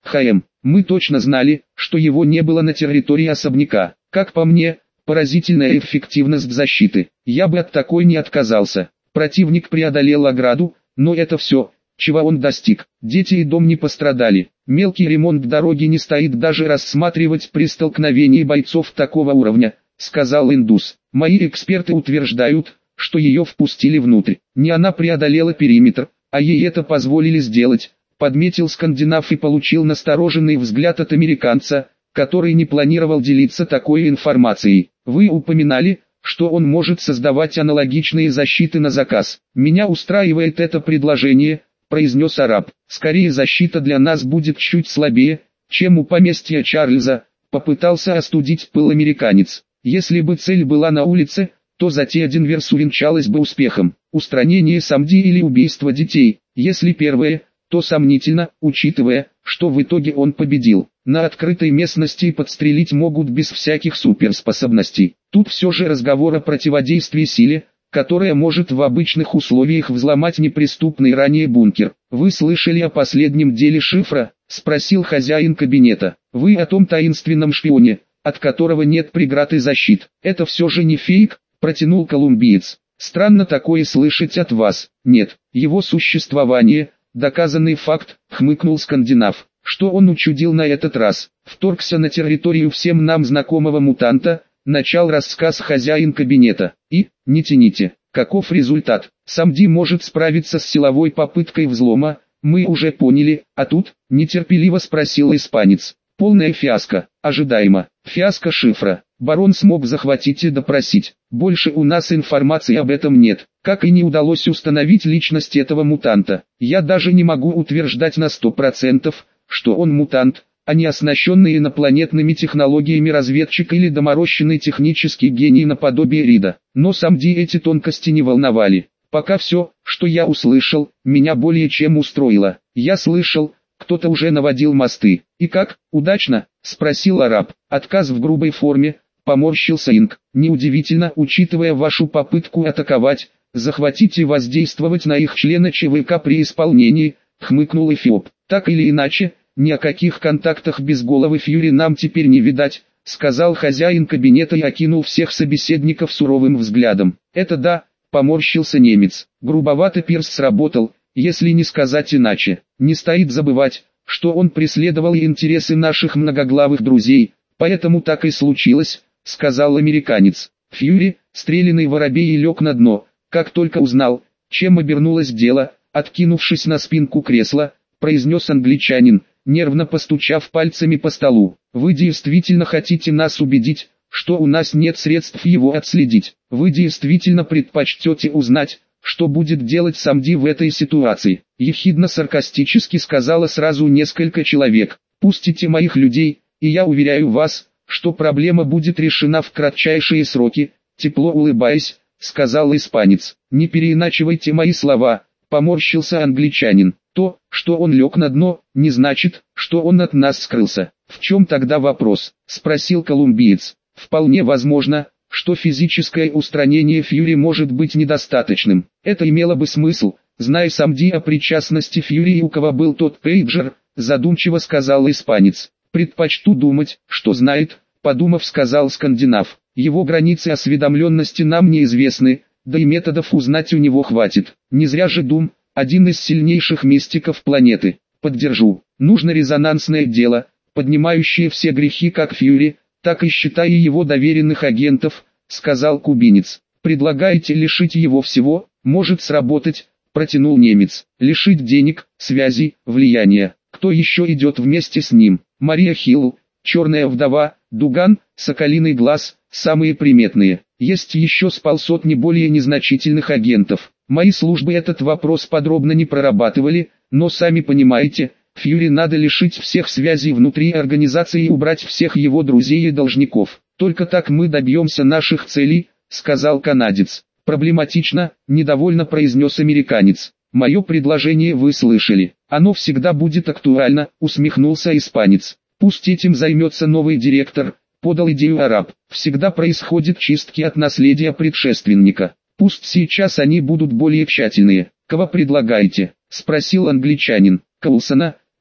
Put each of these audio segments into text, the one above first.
Мы точно знали, что его не было на территории особняка. Как по мне, поразительная эффективность защиты. Я бы от такой не отказался. Противник преодолел ограду, но это все, чего он достиг. Дети и дом не пострадали. Мелкий ремонт дороги не стоит даже рассматривать при столкновении бойцов такого уровня, сказал индус. Мои эксперты утверждают, что ее впустили внутрь. Не она преодолела периметр, а ей это позволили сделать, подметил скандинав и получил настороженный взгляд от американца, который не планировал делиться такой информацией. Вы упоминали, что он может создавать аналогичные защиты на заказ. Меня устраивает это предложение, произнес араб. Скорее защита для нас будет чуть слабее, чем у поместья Чарльза, попытался остудить пыл американец. Если бы цель была на улице, то затея Денверс увенчалась бы успехом. Устранение Самди или убийство детей. Если первое, то сомнительно, учитывая, что в итоге он победил. На открытой местности подстрелить могут без всяких суперспособностей. Тут все же разговор о противодействии силе, которая может в обычных условиях взломать неприступный ранее бункер. «Вы слышали о последнем деле Шифра?» – спросил хозяин кабинета. «Вы о том таинственном шпионе, от которого нет преград и защит. Это все же не фейк?» – протянул колумбиец. «Странно такое слышать от вас. Нет, его существование – доказанный факт», – хмыкнул скандинав. Что он учудил на этот раз? Вторгся на территорию всем нам знакомого мутанта, начал рассказ хозяин кабинета. И, не тяните, каков результат? Самди может справиться с силовой попыткой взлома, мы уже поняли, а тут, нетерпеливо спросил испанец. Полная фиаско, ожидаемо. Фиаско Шифра. Барон смог захватить и допросить. Больше у нас информации об этом нет. Как и не удалось установить личность этого мутанта. Я даже не могу утверждать на 100%, что он мутант, а не оснащенный инопланетными технологиями разведчик или доморощенный технический гений наподобие Рида. Но Самди эти тонкости не волновали. Пока все, что я услышал, меня более чем устроило. Я слышал, кто-то уже наводил мосты. И как, удачно? Спросил араб. Отказ в грубой форме, поморщился Инг. Неудивительно, учитывая вашу попытку атаковать, захватить и воздействовать на их члена ЧВК при исполнении, хмыкнул Эфиоп. Так или иначе, ни о каких контактах без головы Фьюри нам теперь не видать, сказал хозяин кабинета и окинул всех собеседников суровым взглядом. Это да, поморщился немец. Грубовато пирс сработал, если не сказать иначе. Не стоит забывать, что он преследовал интересы наших многоглавых друзей, поэтому так и случилось, сказал американец. Фьюри, стрелянный воробей, лег на дно, как только узнал, чем обернулось дело, откинувшись на спинку кресла, произнес англичанин, нервно постучав пальцами по столу. Вы действительно хотите нас убедить, что у нас нет средств его отследить? Вы действительно предпочтете узнать, что будет делать Самди в этой ситуации? Ехидно-саркастически сказала сразу несколько человек. Пустите моих людей, и я уверяю вас, что проблема будет решена в кратчайшие сроки, тепло улыбаясь, сказал испанец. Не переиначивайте мои слова, поморщился англичанин. То, что он лег на дно, не значит, что он от нас скрылся. В чем тогда вопрос? Спросил колумбиец. Вполне возможно, что физическое устранение Фьюри может быть недостаточным. Это имело бы смысл, зная Самди о причастности Фьюри и у кого был тот пейджер, задумчиво сказал испанец. Предпочту думать, что знает, подумав, сказал скандинав. Его границы осведомленности нам неизвестны, да и методов узнать у него хватит. Не зря же Дум, один из сильнейших мистиков планеты. Поддержу. Нужно резонансное дело, поднимающее все грехи как Фьюри, так и считая его доверенных агентов, сказал кубинец. Предлагаете лишить его всего? Может сработать, протянул немец. Лишить денег, связей, влияния. Кто еще идет вместе с ним? Мария Хилл, Черная вдова, Дуган, Соколиный глаз, самые приметные. Есть еще с полсотни более незначительных агентов. Мои службы этот вопрос подробно не прорабатывали, но сами понимаете, Фьюри надо лишить всех связей внутри организации и убрать всех его друзей и должников. Только так мы добьемся наших целей, сказал канадец. Проблематично, недовольно произнес американец. Мое предложение вы слышали. Оно всегда будет актуально, усмехнулся испанец. Пусть этим займется новый директор, подал идею араб. Всегда происходят чистки от наследия предшественника. Пусть сейчас они будут более тщательные. Кого предлагаете? Спросил англичанин. Коулсона,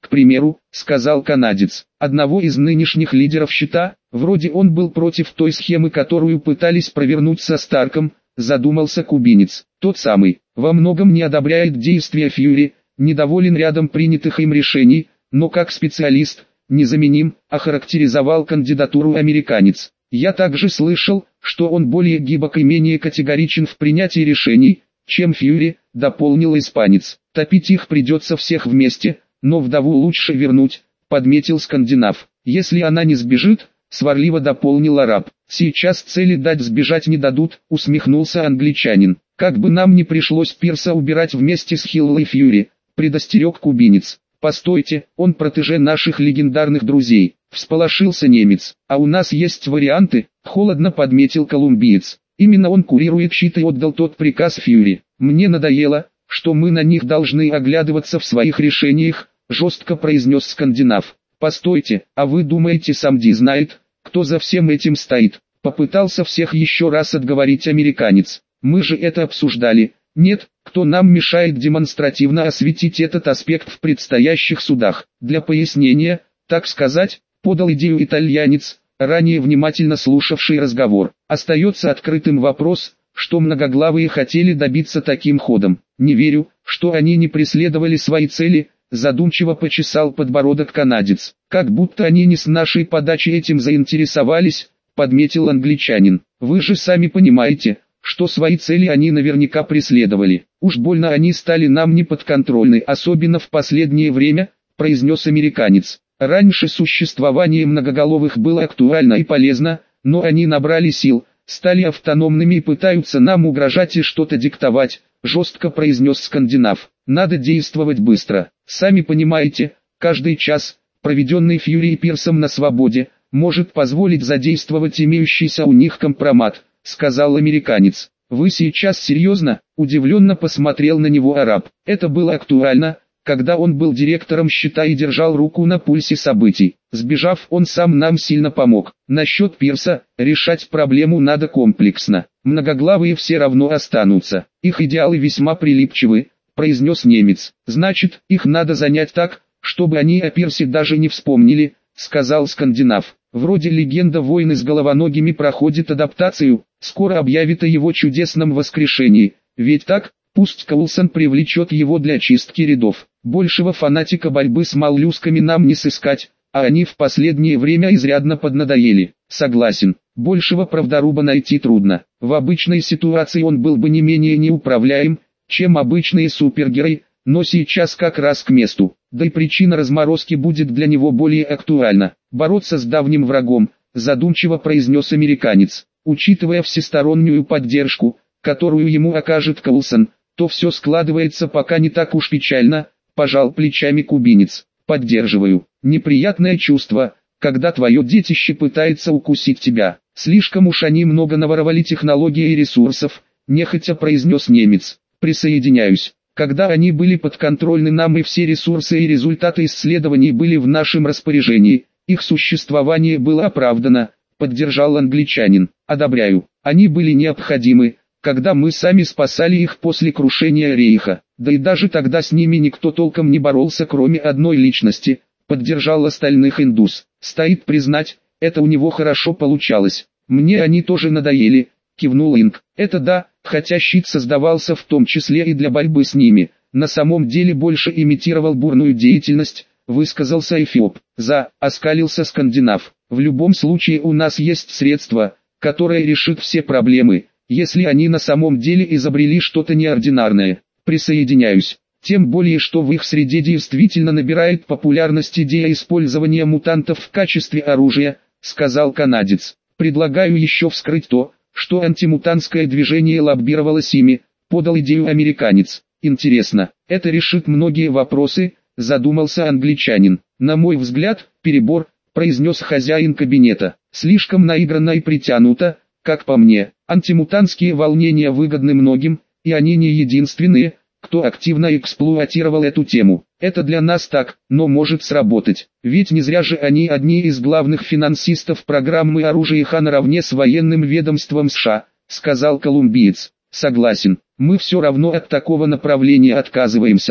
К примеру, сказал канадец, одного из нынешних лидеров щита, вроде он был против той схемы, которую пытались провернуть со Старком, задумался кубинец. Тот самый, во многом не одобряет действия Фьюри, недоволен рядом принятых им решений, но как специалист, незаменим, охарактеризовал кандидатуру американец. Я также слышал, что он более гибок и менее категоричен в принятии решений, чем Фьюри, дополнил испанец. Топить их придется всех вместе, но вдову лучше вернуть, подметил скандинав. Если она не сбежит, сварливо дополнил араб. Сейчас цели дать сбежать не дадут, усмехнулся англичанин. Как бы нам ни пришлось Пирса убирать вместе с Хиллой Фьюри, предостерег кубинец. Постойте, он протеже наших легендарных друзей, всполошился немец. А у нас есть варианты, холодно подметил колумбиец. Именно он курирует щит и отдал тот приказ Фьюри. Мне надоело, что мы на них должны оглядываться в своих решениях, жестко произнес скандинав. Постойте, а вы думаете, сам Ди знает, кто за всем этим стоит? Попытался всех еще раз отговорить американец. Мы же это обсуждали. Нет, кто нам мешает демонстративно осветить этот аспект в предстоящих судах? Для пояснения, так сказать, подал идею итальянец, ранее внимательно слушавший разговор. Остается открытым вопрос, что многоглавые хотели добиться таким ходом. Не верю, что они не преследовали свои цели, задумчиво почесал подбородок канадец. Как будто они не с нашей подачи этим заинтересовались, подметил англичанин. Вы же сами понимаете, что свои цели они наверняка преследовали. Уж больно они стали нам неподконтрольны, особенно в последнее время, произнес американец. Раньше существование многоголовых было актуально и полезно, но они набрали сил, стали автономными и пытаются нам угрожать и что-то диктовать, жестко произнес скандинав. Надо действовать быстро. Сами понимаете, каждый час, проведенный Фьюри и Пирсом на свободе, может позволить задействовать имеющийся у них компромат, сказал американец. Вы сейчас серьезно? Удивленно посмотрел на него араб. Это было актуально, когда он был директором щита и держал руку на пульсе событий. Сбежав, он сам нам сильно помог. Насчет Пирса, решать проблему надо комплексно. Многоглавые все равно останутся. Их идеалы весьма прилипчивы, произнес немец. Значит, их надо занять так, чтобы они о Пирсе даже не вспомнили, сказал скандинав. Вроде легенда войны с головоногими проходит адаптацию, скоро объявит о его чудесном воскрешении. Ведь так, пусть Коулсон привлечет его для чистки рядов. Большего фанатика борьбы с моллюсками нам не сыскать, а они в последнее время изрядно поднадоели. Согласен, большего правдоруба найти трудно. В обычной ситуации он был бы не менее неуправляем, чем обычные супергерои, но сейчас как раз к месту. Да и причина разморозки будет для него более актуальна. Бороться с давним врагом, задумчиво произнес американец. Учитывая всестороннюю поддержку, которую ему окажет Коулсон, то все складывается пока не так уж печально, пожал плечами кубинец. Поддерживаю. Неприятное чувство, когда твое детище пытается укусить тебя. Слишком уж они много наворовали технологий и ресурсов, нехотя произнес немец. Присоединяюсь. Когда они были подконтрольны нам и все ресурсы и результаты исследований были в нашем распоряжении, их существование было оправдано, поддержал англичанин. Одобряю. Они были необходимы, когда мы сами спасали их после крушения Рейха. Да и даже тогда с ними никто толком не боролся, кроме одной личности, поддержал остальных индус. Стоит признать, это у него хорошо получалось. Мне они тоже надоели, кивнул Инг. Это да, хотя щит создавался в том числе и для борьбы с ними, на самом деле больше имитировал бурную деятельность, высказался Эфиоп. Оскалился скандинав. В любом случае у нас есть средство, которое решит все проблемы, если они на самом деле изобрели что-то неординарное. Присоединяюсь. Тем более, что в их среде действительно набирает популярность идея использования мутантов в качестве оружия, сказал канадец. Предлагаю еще вскрыть то, что антимутантское движение лоббировалось ими, подал идею американец. Интересно, это решит многие вопросы, задумался англичанин. На мой взгляд, перебор, произнес хозяин кабинета. Слишком наигранно и притянуто, как по мне. Антимутантские волнения выгодны многим, и они не единственные, кто активно эксплуатировал эту тему. Это для нас так, но может сработать. Ведь не зря же они одни из главных финансистов программы оружия Ха наравне с военным ведомством США, сказал колумбиец. Согласен, мы все равно от такого направления отказываемся,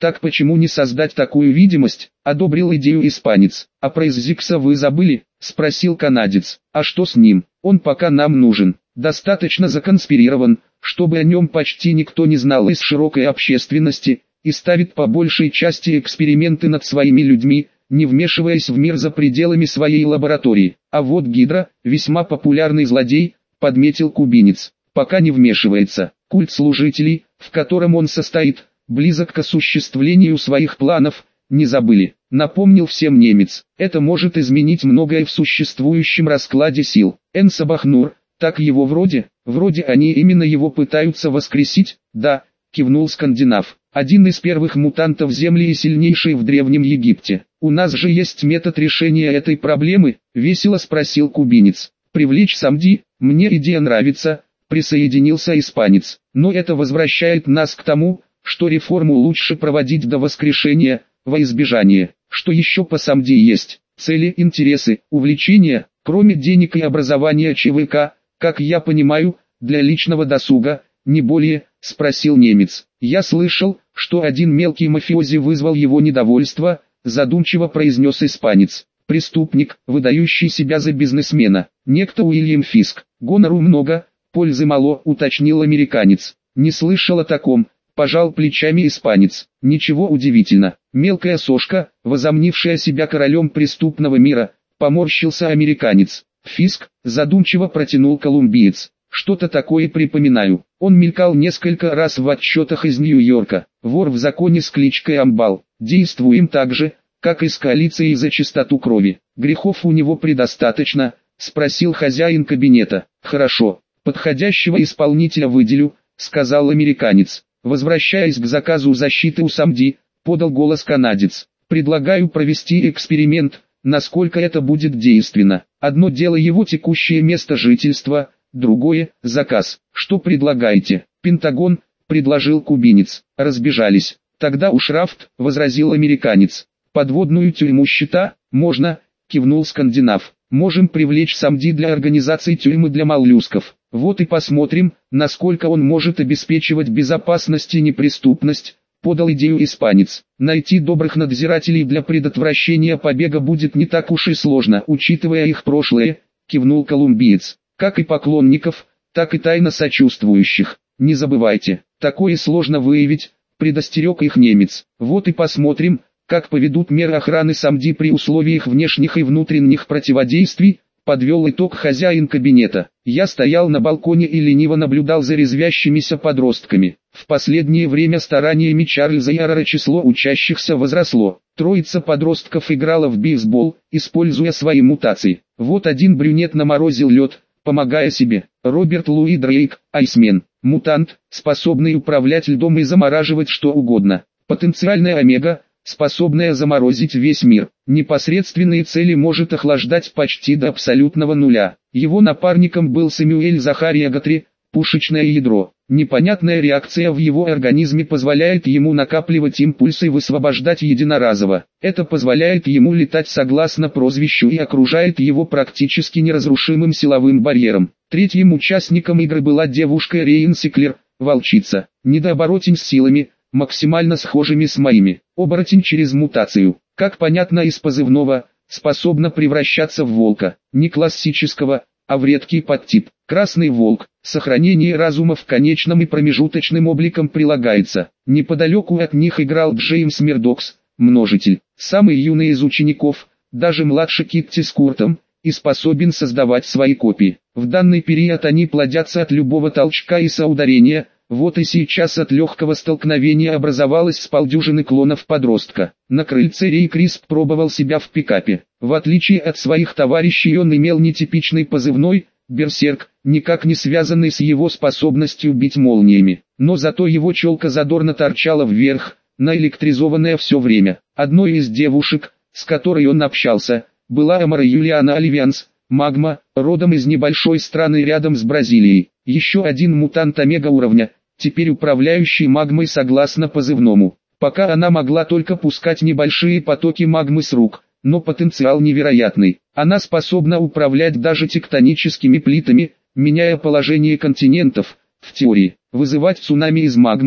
Так почему не создать такую видимость? Одобрил идею испанец. А про Иззикса вы забыли? Спросил канадец. А что с ним? Он пока нам нужен. Достаточно законспирирован, чтобы о нем почти никто не знал из широкой общественности, и ставит по большей части эксперименты над своими людьми, не вмешиваясь в мир за пределами своей лаборатории. А вот Гидра, весьма популярный злодей, подметил кубинец, пока не вмешивается. Культ служителей, в котором он состоит, близок к осуществлению своих планов, не забыли. Напомнил всем немец. Это может изменить многое в существующем раскладе сил. Энсабахнур, так его вроде они именно его пытаются воскресить, да, кивнул скандинав. Один из первых мутантов Земли и сильнейший в Древнем Египте. У нас же есть метод решения этой проблемы, весело спросил кубинец. Привлечь Самди, мне идея нравится, присоединился испанец. Но это возвращает нас к тому, что реформу лучше проводить до воскрешения, во избежание. Что еще по Самди есть? Цели, интересы, увлечения, кроме денег и образования ЧВК, как я понимаю, для личного досуга, не более, спросил немец. Я слышал, что один мелкий мафиози вызвал его недовольство, задумчиво произнес испанец. Преступник, выдающий себя за бизнесмена, некто Уильям Фиск. Гонору много, пользы мало, уточнил американец. Не слышал о таком, пожал плечами испанец. Ничего удивительно. Мелкая сошка, возомнившая себя королем преступного мира, поморщился американец. Фиск, задумчиво протянул колумбиец. Что-то такое припоминаю. Он мелькал несколько раз в отчетах из Нью-Йорка. Вор в законе с кличкой Амбал. Действуем так же, как и с коалицией за чистоту крови. Грехов у него предостаточно, спросил хозяин кабинета. Хорошо, подходящего исполнителя выделю, сказал американец. Возвращаясь к заказу защиты у Самди, подал голос канадец. Предлагаю провести эксперимент, насколько это будет действенно. Одно дело его текущее место жительства, другое – заказ. Что предлагаете? Пентагон, предложил кубинец. Разбежались. Тогда уж Рафт, возразил американец. Подводную тюрьму счета, можно, кивнул скандинав. Можем привлечь Самди для организации тюрьмы для моллюсков. Вот и посмотрим, насколько он может обеспечивать безопасность и неприступность, подал идею испанец. Найти добрых надзирателей для предотвращения побега будет не так уж и сложно, учитывая их прошлое, кивнул колумбиец. Как и поклонников, так и тайно сочувствующих. Не забывайте, такое сложно выявить, предостерег их немец. Вот и посмотрим, как поведут меры охраны Самди при условиях внешних и внутренних противодействий, подвел итог хозяин кабинета. Я стоял на балконе и лениво наблюдал за резвящимися подростками. В последнее время стараниями Чарльза Яррера число учащихся возросло. Троица подростков играла в бейсбол, используя свои мутации. Вот один брюнет наморозил лед, помогая себе. Роберт Луи Дрейк, айсмен, мутант, способный управлять льдом и замораживать что угодно. Потенциальная омега, способная заморозить весь мир. Непосредственные цели может охлаждать почти до абсолютного нуля. Его напарником был Сэмюэль Захария Гатри, пушечное ядро. Непонятная реакция в его организме позволяет ему накапливать импульсы и высвобождать единоразово. Это позволяет ему летать согласно прозвищу и окружает его практически неразрушимым силовым барьером. Третьим участником игры была девушка Рейн Сиклер, волчица. Недооборотень с силами, максимально схожими с моими. Оборотень через мутацию, как понятно из позывного, способна превращаться в волка. Не классического, а в редкий подтип. Красный волк. Сохранение разума в конечном и промежуточным обликом прилагается. Неподалеку от них играл Джеймс Мердокс, множитель. Самый юный из учеников, даже младше Китти с Куртом, и способен создавать свои копии. В данный период они плодятся от любого толчка и соударения. Вот и сейчас от легкого столкновения образовалось с полдюжины клонов подростка. На крыльце Рей Крисп пробовал себя в пикапе. В отличие от своих товарищей он имел нетипичный позывной «Берсерк», никак не связанный с его способностью бить молниями. Но зато его челка задорно торчала вверх, наэлектризованная все время. Одной из девушек, с которой он общался, была Амара Юлиана Оливианс, магма, родом из небольшой страны рядом с Бразилией. Еще один мутант омега уровня, теперь управляющий магмой согласно позывному. Пока она могла только пускать небольшие потоки магмы с рук, но потенциал невероятный. Она способна управлять даже тектоническими плитами, меняя положение континентов, в теории, вызывать цунами из магмы,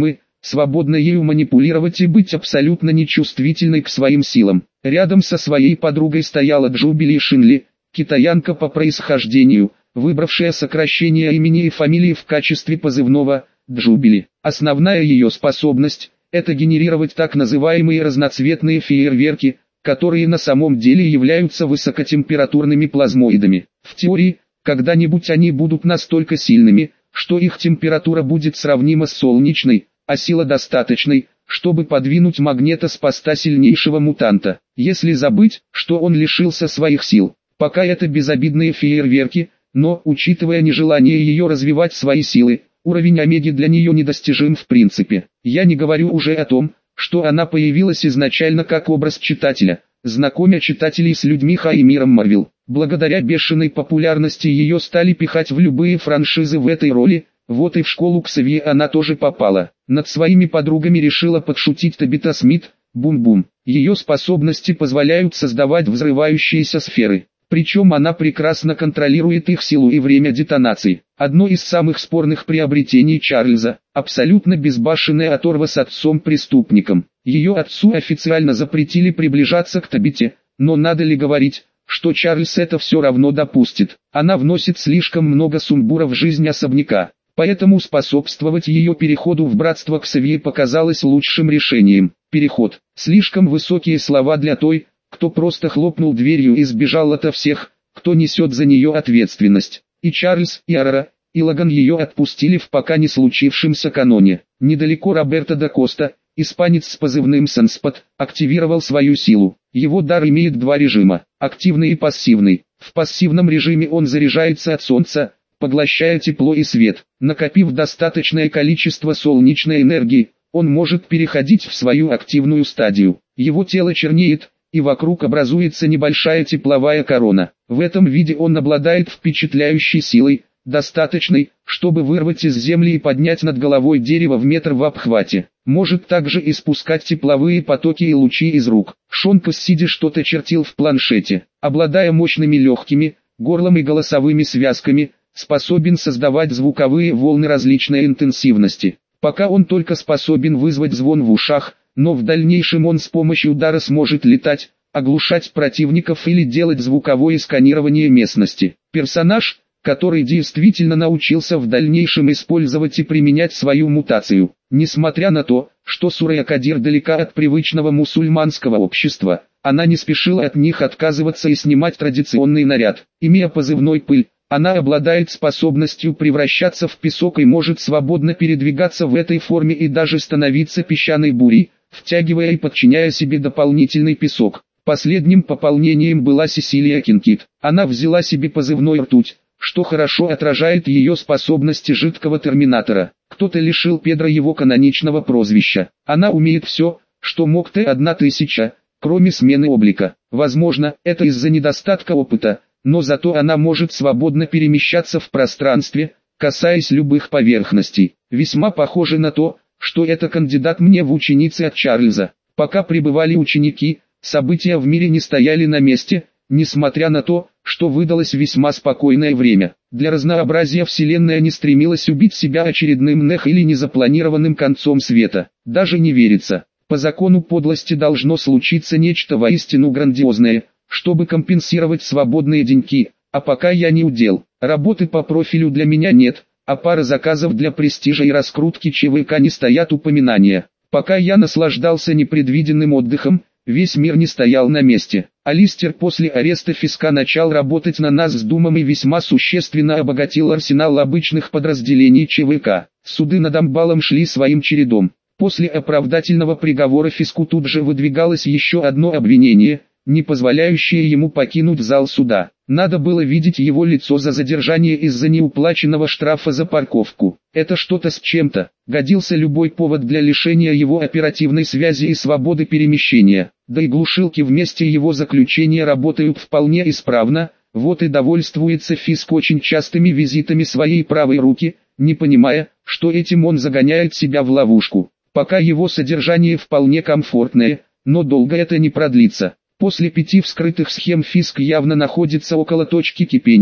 свободно ею манипулировать и быть абсолютно нечувствительной к своим силам. Рядом со своей подругой стояла Джубили Шинли, китаянка по происхождению, выбравшая сокращение имени и фамилии в качестве позывного Джубили. Основная ее способность – это генерировать так называемые разноцветные фейерверки, которые на самом деле являются высокотемпературными плазмоидами. В теории, когда-нибудь они будут настолько сильными, что их температура будет сравнима с солнечной, а сила достаточной, чтобы подвинуть Магнето с поста сильнейшего мутанта. Если забыть, что он лишился своих сил, пока это безобидные фейерверки, но, учитывая нежелание ее развивать свои силы, уровень Омеги для нее недостижим в принципе. Я не говорю уже о том, что она появилась изначально как образ читателя, знакомя читателей с людьми и миром Марвел. Благодаря бешеной популярности ее стали пихать в любые франшизы в этой роли, вот и в школу Ксавье она тоже попала. Над своими подругами решила подшутить Табита Смит, Бум-Бум. Ее способности позволяют создавать взрывающиеся сферы. Причем она прекрасно контролирует их силу и время детонации. Одно из самых спорных приобретений Чарльза – абсолютно безбашенная оторва с отцом-преступником. Ее отцу официально запретили приближаться к Табите, но надо ли говорить, что Чарльз это все равно допустит. Она вносит слишком много сумбура в жизнь особняка, поэтому способствовать ее переходу в братство Ксавье показалось лучшим решением. Переход – слишком высокие слова для той, кто просто хлопнул дверью и сбежал ото всех, кто несет за нее ответственность. И Чарльз, и Арара, и Логан ее отпустили в пока не случившемся каноне. Недалеко Роберто да Коста, испанец с позывным Санспот, активировал свою силу. Его дар имеет два режима – активный и пассивный. В пассивном режиме он заряжается от солнца, поглощая тепло и свет. Накопив достаточное количество солнечной энергии, он может переходить в свою активную стадию. Его тело чернеет, и вокруг образуется небольшая тепловая корона. В этом виде он обладает впечатляющей силой, достаточной, чтобы вырвать из земли и поднять над головой дерево в метр в обхвате. Может также испускать тепловые потоки и лучи из рук. Шон Кассиди что-то чертил в планшете. Обладая мощными легкими, горлом и голосовыми связками, способен создавать звуковые волны различной интенсивности. Пока он только способен вызвать звон в ушах, но в дальнейшем он с помощью дара сможет летать, оглушать противников или делать звуковое сканирование местности. Персонаж, который действительно научился в дальнейшем использовать и применять свою мутацию. Несмотря на то, что Сурая Кадир далека от привычного мусульманского общества, она не спешила от них отказываться и снимать традиционный наряд. Имея позывной «Пыль», она обладает способностью превращаться в песок и может свободно передвигаться в этой форме и даже становиться песчаной бурей, втягивая и подчиняя себе дополнительный песок. Последним пополнением была Сесилия Кинкит. Она взяла себе позывной «Ртуть», что хорошо отражает ее способности жидкого терминатора. Кто-то лишил Педро его каноничного прозвища. Она умеет все, что мог Т-1000, кроме смены облика. Возможно, это из-за недостатка опыта, но зато она может свободно перемещаться в пространстве, касаясь любых поверхностей. Весьма похоже на то, что это кандидат мне в ученицы от Чарльза. Пока пребывали ученики, события в мире не стояли на месте, несмотря на то, что выдалось весьма спокойное время. Для разнообразия Вселенная не стремилась убить себя очередным нэх или незапланированным концом света. Даже не верится. По закону подлости должно случиться нечто воистину грандиозное, чтобы компенсировать свободные деньки, а пока я не удел. Работы по профилю для меня нет, а пара заказов для престижа и раскрутки ЧВК не стоят упоминания. Пока я наслаждался непредвиденным отдыхом, весь мир не стоял на месте. Алистер после ареста Фиска начал работать на нас с Думом и весьма существенно обогатил арсенал обычных подразделений ЧВК. Суды над Амбалом шли своим чередом. После оправдательного приговора Фиску тут же выдвигалось еще одно обвинение, не позволяющее ему покинуть зал суда. Надо было видеть его лицо за задержание из-за неуплаченного штрафа за парковку. Это что-то с чем-то. Годился любой повод для лишения его оперативной связи и свободы перемещения. Да и глушилки вместе его заключения работают вполне исправно, вот и довольствуется Фиск очень частыми визитами своей правой руки, не понимая, что этим он загоняет себя в ловушку. Пока его содержание вполне комфортное, но долго это не продлится. После 5 вскрытых схем Фиск явно находится около точки кипения,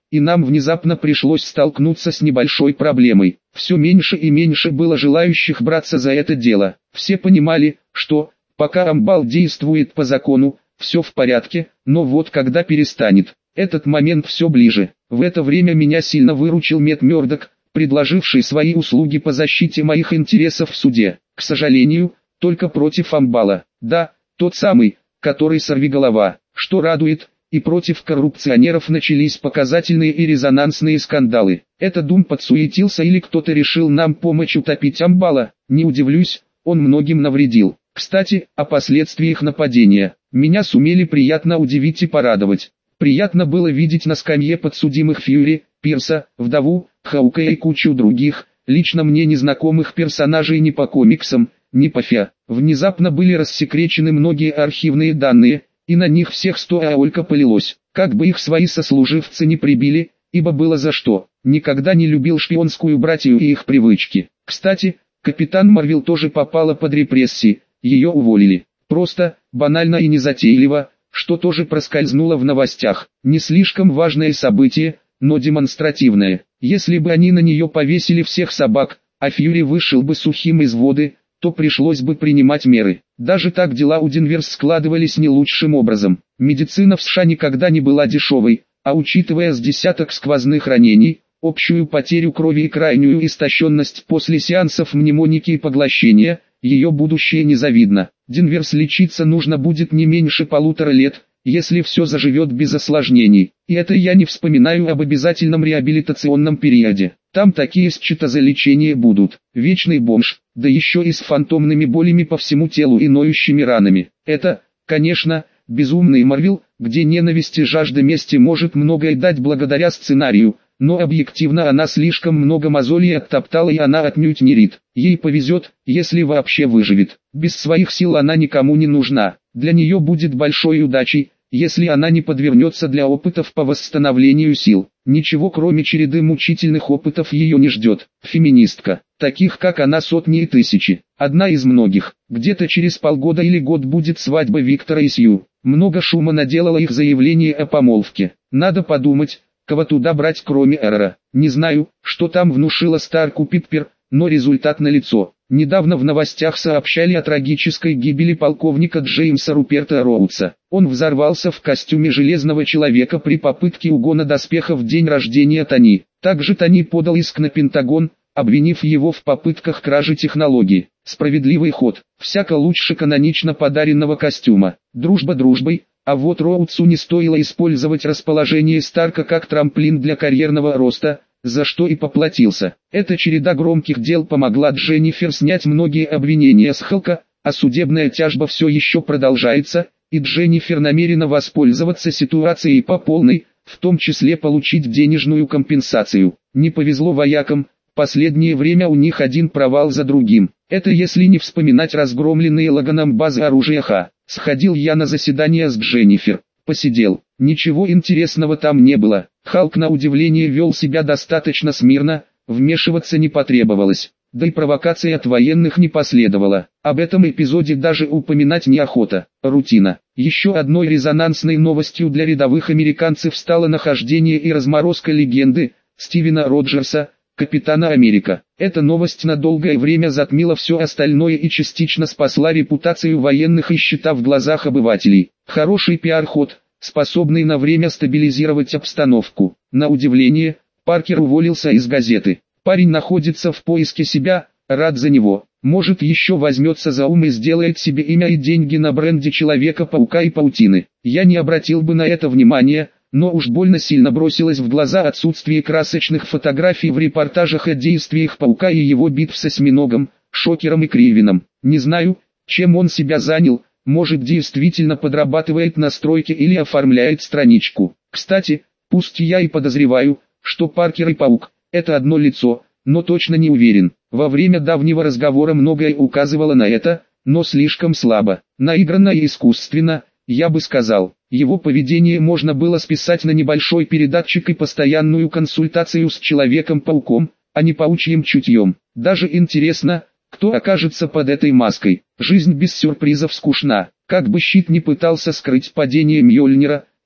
и нам внезапно пришлось столкнуться с небольшой проблемой. Все меньше и меньше было желающих браться за это дело. Все понимали, что, пока амбал действует по закону, все в порядке, но вот когда перестанет, этот момент все ближе. В это время меня сильно выручил Мэтт Мёрдок, предложивший свои услуги по защите моих интересов в суде. К сожалению, только против амбала. Да, тот самый, который сорвиголова. Что радует, и против коррупционеров начались показательные и резонансные скандалы. Это Дум подсуетился или кто-то решил нам помочь утопить амбала? Не удивлюсь, он многим навредил. Кстати, о последствиях нападения. Меня сумели приятно удивить и порадовать. Приятно было видеть на скамье подсудимых Фьюри, Пирса, вдову, Хаука и кучу других, лично мне незнакомых персонажей ни по комиксам, ни по ФИА. Внезапно были рассекречены многие архивные данные, и на них всех 100 аолька полилось. Как бы их свои сослуживцы не прибили, ибо было за что. Никогда не любил шпионскую братью и их привычки. Кстати, капитан Марвел тоже попала под репрессии, ее уволили. Просто, банально и незатейливо, что тоже проскользнуло в новостях. Не слишком важное событие, но демонстративное. Если бы они на нее повесили всех собак, а Фьюри вышел бы сухим из воды, то пришлось бы принимать меры. Даже так дела у Денверс складывались не лучшим образом. Медицина в США никогда не была дешевой, а учитывая с десяток сквозных ранений, общую потерю крови и крайнюю истощенность после сеансов мнемоники и поглощения, ее будущее незавидно. Денверс лечиться нужно будет не меньше 1,5 лет, если все заживет без осложнений. И это я не вспоминаю об обязательном реабилитационном периоде. Там такие счетозалечения будут. Вечный бомж, да еще и с фантомными болями по всему телу и ноющими ранами. Это, конечно, безумный Марвел, где ненависть и жажда мести может многое дать благодаря сценарию, но объективно она слишком много мозолей оттоптала, и она отнюдь не Рид. Ей повезет, если вообще выживет. Без своих сил она никому не нужна. Для нее будет большой удачей, если она не подвернется для опытов по восстановлению сил. Ничего кроме череды мучительных опытов ее не ждет. Феминистка. Таких как она сотни и тысячи. Одна из многих. Где-то через полгода или год будет свадьба Виктора и Сью. Много шума наделало их заявление о помолвке. Надо подумать, кого туда брать кроме Эрора. Не знаю, что там внушила Старку Питпер, но результат налицо. Недавно в новостях сообщали о трагической гибели полковника Джеймса Руперта Роудса. Он взорвался в костюме Железного Человека при попытке угона доспехов в день рождения Тони. Также Тони подал иск на Пентагон, обвинив его в попытках кражи технологий. Справедливый ход. Всяко лучше канонично подаренного костюма. Дружба дружбой. А вот Роудсу не стоило использовать расположение Старка как трамплин для карьерного роста, за что и поплатился. Эта череда громких дел помогла Дженнифер снять многие обвинения с Халка, а судебная тяжба все еще продолжается, и Дженнифер намерена воспользоваться ситуацией по полной, в том числе получить денежную компенсацию. Не повезло воякам, последнее время у них один провал за другим. Это если не вспоминать разгромленные Логаном базы оружия Ха. Сходил я на заседание с Дженнифер, посидел, ничего интересного там не было. Халк на удивление вел себя достаточно смирно, вмешиваться не потребовалось, да и провокации от военных не последовало. Об этом эпизоде даже упоминать неохота. Рутина. Еще одной резонансной новостью для рядовых американцев стало нахождение и разморозка легенды Стивена Роджерса, Капитана Америка. Эта новость на долгое время затмила все остальное и частично спасла репутацию военных и счета в глазах обывателей. Хороший пиар-ход, способный на время стабилизировать обстановку. На удивление, Паркер уволился из газеты. Парень находится в поиске себя, рад за него. Может, еще возьмется за ум и сделает себе имя и деньги на бренде Человека-паука и паутины. Я не обратил бы на это внимания, но уж больно сильно бросилось в глаза отсутствие красочных фотографий в репортажах о действиях Паука и его битв с осьминогом, Шокером и Кривином. Не знаю, чем он себя занял, может действительно подрабатывает на стройке или оформляет страничку. Кстати, пусть я и подозреваю, что Паркер и Паук – это одно лицо, но точно не уверен. Во время давнего разговора многое указывало на это, но слишком слабо, наигранно и искусственно, я бы сказал. Его поведение можно было списать на небольшой передатчик и постоянную консультацию с Человеком-пауком, а не паучьим чутьем. Даже интересно, кто окажется под этой маской. Жизнь без сюрпризов скучна. Как бы Щит не пытался скрыть падение Мьёльнира,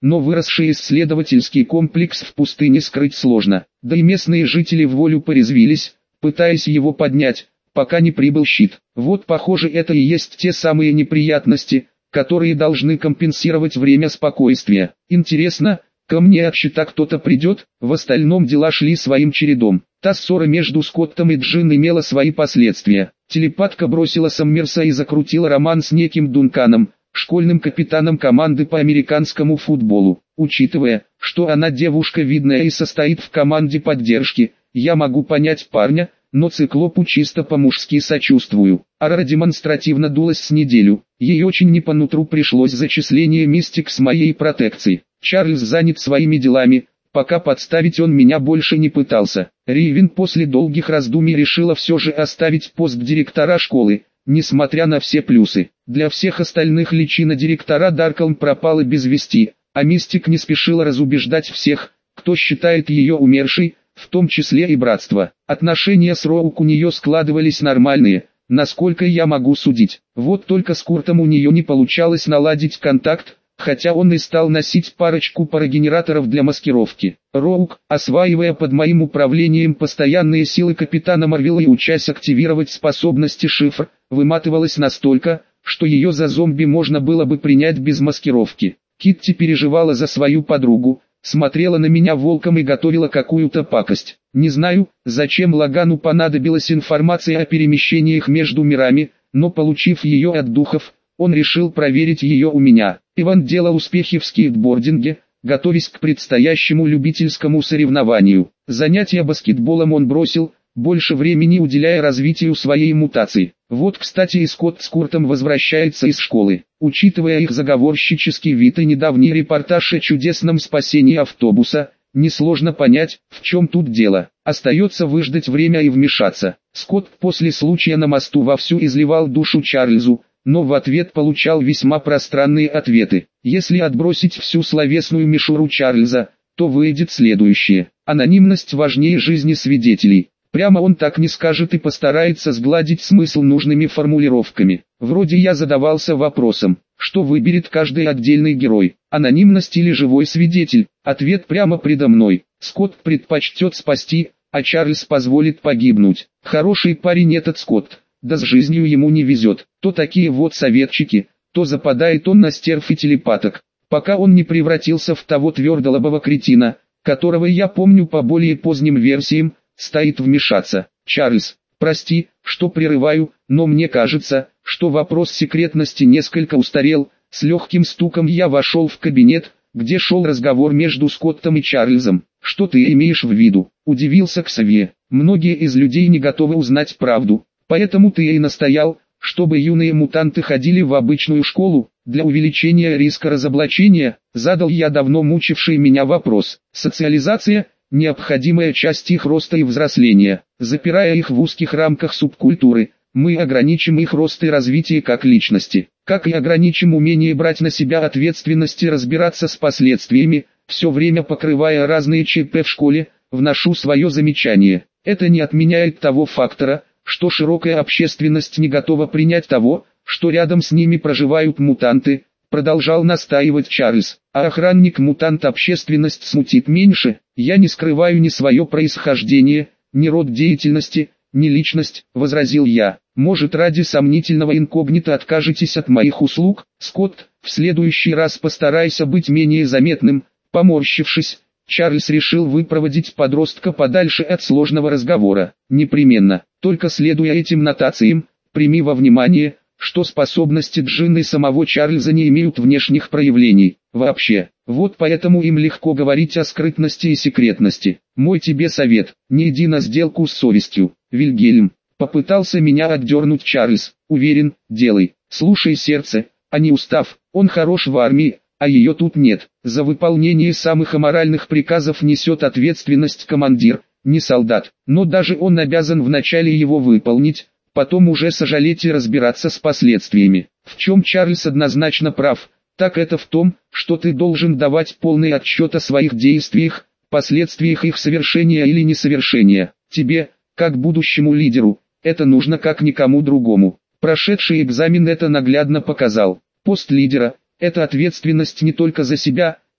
но выросший исследовательский комплекс в пустыне скрыть сложно. Да и местные жители в волю порезвились, пытаясь его поднять, пока не прибыл щит. Вот похоже это и есть те самые неприятности, которые должны компенсировать время спокойствия. Интересно, ко мне от щита кто-то придет? В остальном дела шли своим чередом. Та ссора между Скоттом и Джин имела свои последствия. Телепатка бросила Саммерса и закрутила роман с неким Дунканом, школьным капитаном команды по американскому футболу. Учитывая, что она девушка видная и состоит в команде поддержки, я могу понять парня, но Циклопу чисто по-мужски сочувствую. Арара демонстративно дулась с неделю. Ей очень не по нутру пришлось зачисление мистик с моей протекцией. Чарльз занят своими делами, пока подставить он меня больше не пытался. Ривен после долгих раздумий решила все же оставить пост директора школы, несмотря на все плюсы. Для всех остальных личина директора Дарклм пропала без вести, а мистик не спешила разубеждать всех, кто считает ее умершей, в том числе и братство. Отношения с Роук у нее складывались нормальные, насколько я могу судить. Вот только с Куртом у нее не получалось наладить контакт, хотя он и стал носить парочку парагенераторов для маскировки. Роук, осваивая под моим управлением постоянные силы капитана Марвела и учась активировать способности шифр, выматывалась настолько, что ее за зомби можно было бы принять без маскировки. Китти переживала за свою подругу, смотрела на меня волком и готовила какую-то пакость. Не знаю, зачем Лагану понадобилась информация о перемещениях между мирами, но получив ее от духов, он решил проверить ее у меня. Иван делал успехи в скейтбординге, готовясь к предстоящему любительскому соревнованию. Занятия баскетболом он бросил, больше времени уделяя развитию своей мутации. Вот кстати и Скотт с Куртом возвращается из школы. Учитывая их заговорщический вид и недавний репортаж о чудесном спасении автобуса, несложно понять, в чем тут дело. Остается выждать время и вмешаться. Скотт после случая на мосту вовсю изливал душу Чарльзу, но в ответ получал весьма пространные ответы. Если отбросить всю словесную мишуру Чарльза, то выйдет следующее. Анонимность важнее жизни свидетелей. Прямо он так не скажет и постарается сгладить смысл нужными формулировками. Вроде я задавался вопросом, что выберет каждый отдельный герой, анонимность или живой свидетель. Ответ прямо предо мной. Скотт предпочтет спасти, а Чарльз позволит погибнуть. Хороший парень этот Скотт. Да с жизнью ему не везет, то такие вот советчики, то западает он на стерв и телепаток, пока он не превратился в того твердолобого кретина, которого я помню по более поздним версиям, стоит вмешаться. Чарльз, прости, что прерываю, но мне кажется, что вопрос секретности несколько устарел. С легким стуком я вошел в кабинет, где шел разговор между Скоттом и Чарльзом. Что ты имеешь в виду? Удивился Ксавье. Многие из людей не готовы узнать правду. Поэтому ты и настоял, чтобы юные мутанты ходили в обычную школу, для увеличения риска разоблачения, задал я давно мучивший меня вопрос. Социализация – необходимая часть их роста и взросления. Запирая их в узких рамках субкультуры, мы ограничим их рост и развитие как личности, как и ограничим умение брать на себя ответственность и разбираться с последствиями, все время покрывая разные ЧП в школе, вношу свое замечание. Это не отменяет того фактора, что широкая общественность не готова принять того, что рядом с ними проживают мутанты, продолжал настаивать Чарльз. А охранник-мутант общественность смутит меньше. Я не скрываю ни свое происхождение, ни род деятельности, ни личность, возразил я. Может, ради сомнительного инкогнито откажетесь от моих услуг? Скотт, в следующий раз постарайся быть менее заметным. Поморщившись, Чарльз решил выпроводить подростка подальше от сложного разговора. Непременно, только следуя этим нотациям, прими во внимание, что способности Джин и самого Чарльза не имеют внешних проявлений, вообще. Вот поэтому им легко говорить о скрытности и секретности. Мой тебе совет, не иди на сделку с совестью. Вильгельм, попытался меня отдернуть Чарльз, уверен, делай. Слушай сердце, а не устав, он хорош в армии, а ее тут нет. За выполнение самых аморальных приказов несет ответственность командир, не солдат. Но даже он обязан вначале его выполнить, потом уже сожалеть и разбираться с последствиями. В чем Чарльз однозначно прав, так это в том, что ты должен давать полный отчет о своих действиях, последствиях их совершения или несовершения. Тебе, как будущему лидеру, это нужно как никому другому. Прошедший экзамен это наглядно показал. Пост лидера – это ответственность не только за себя,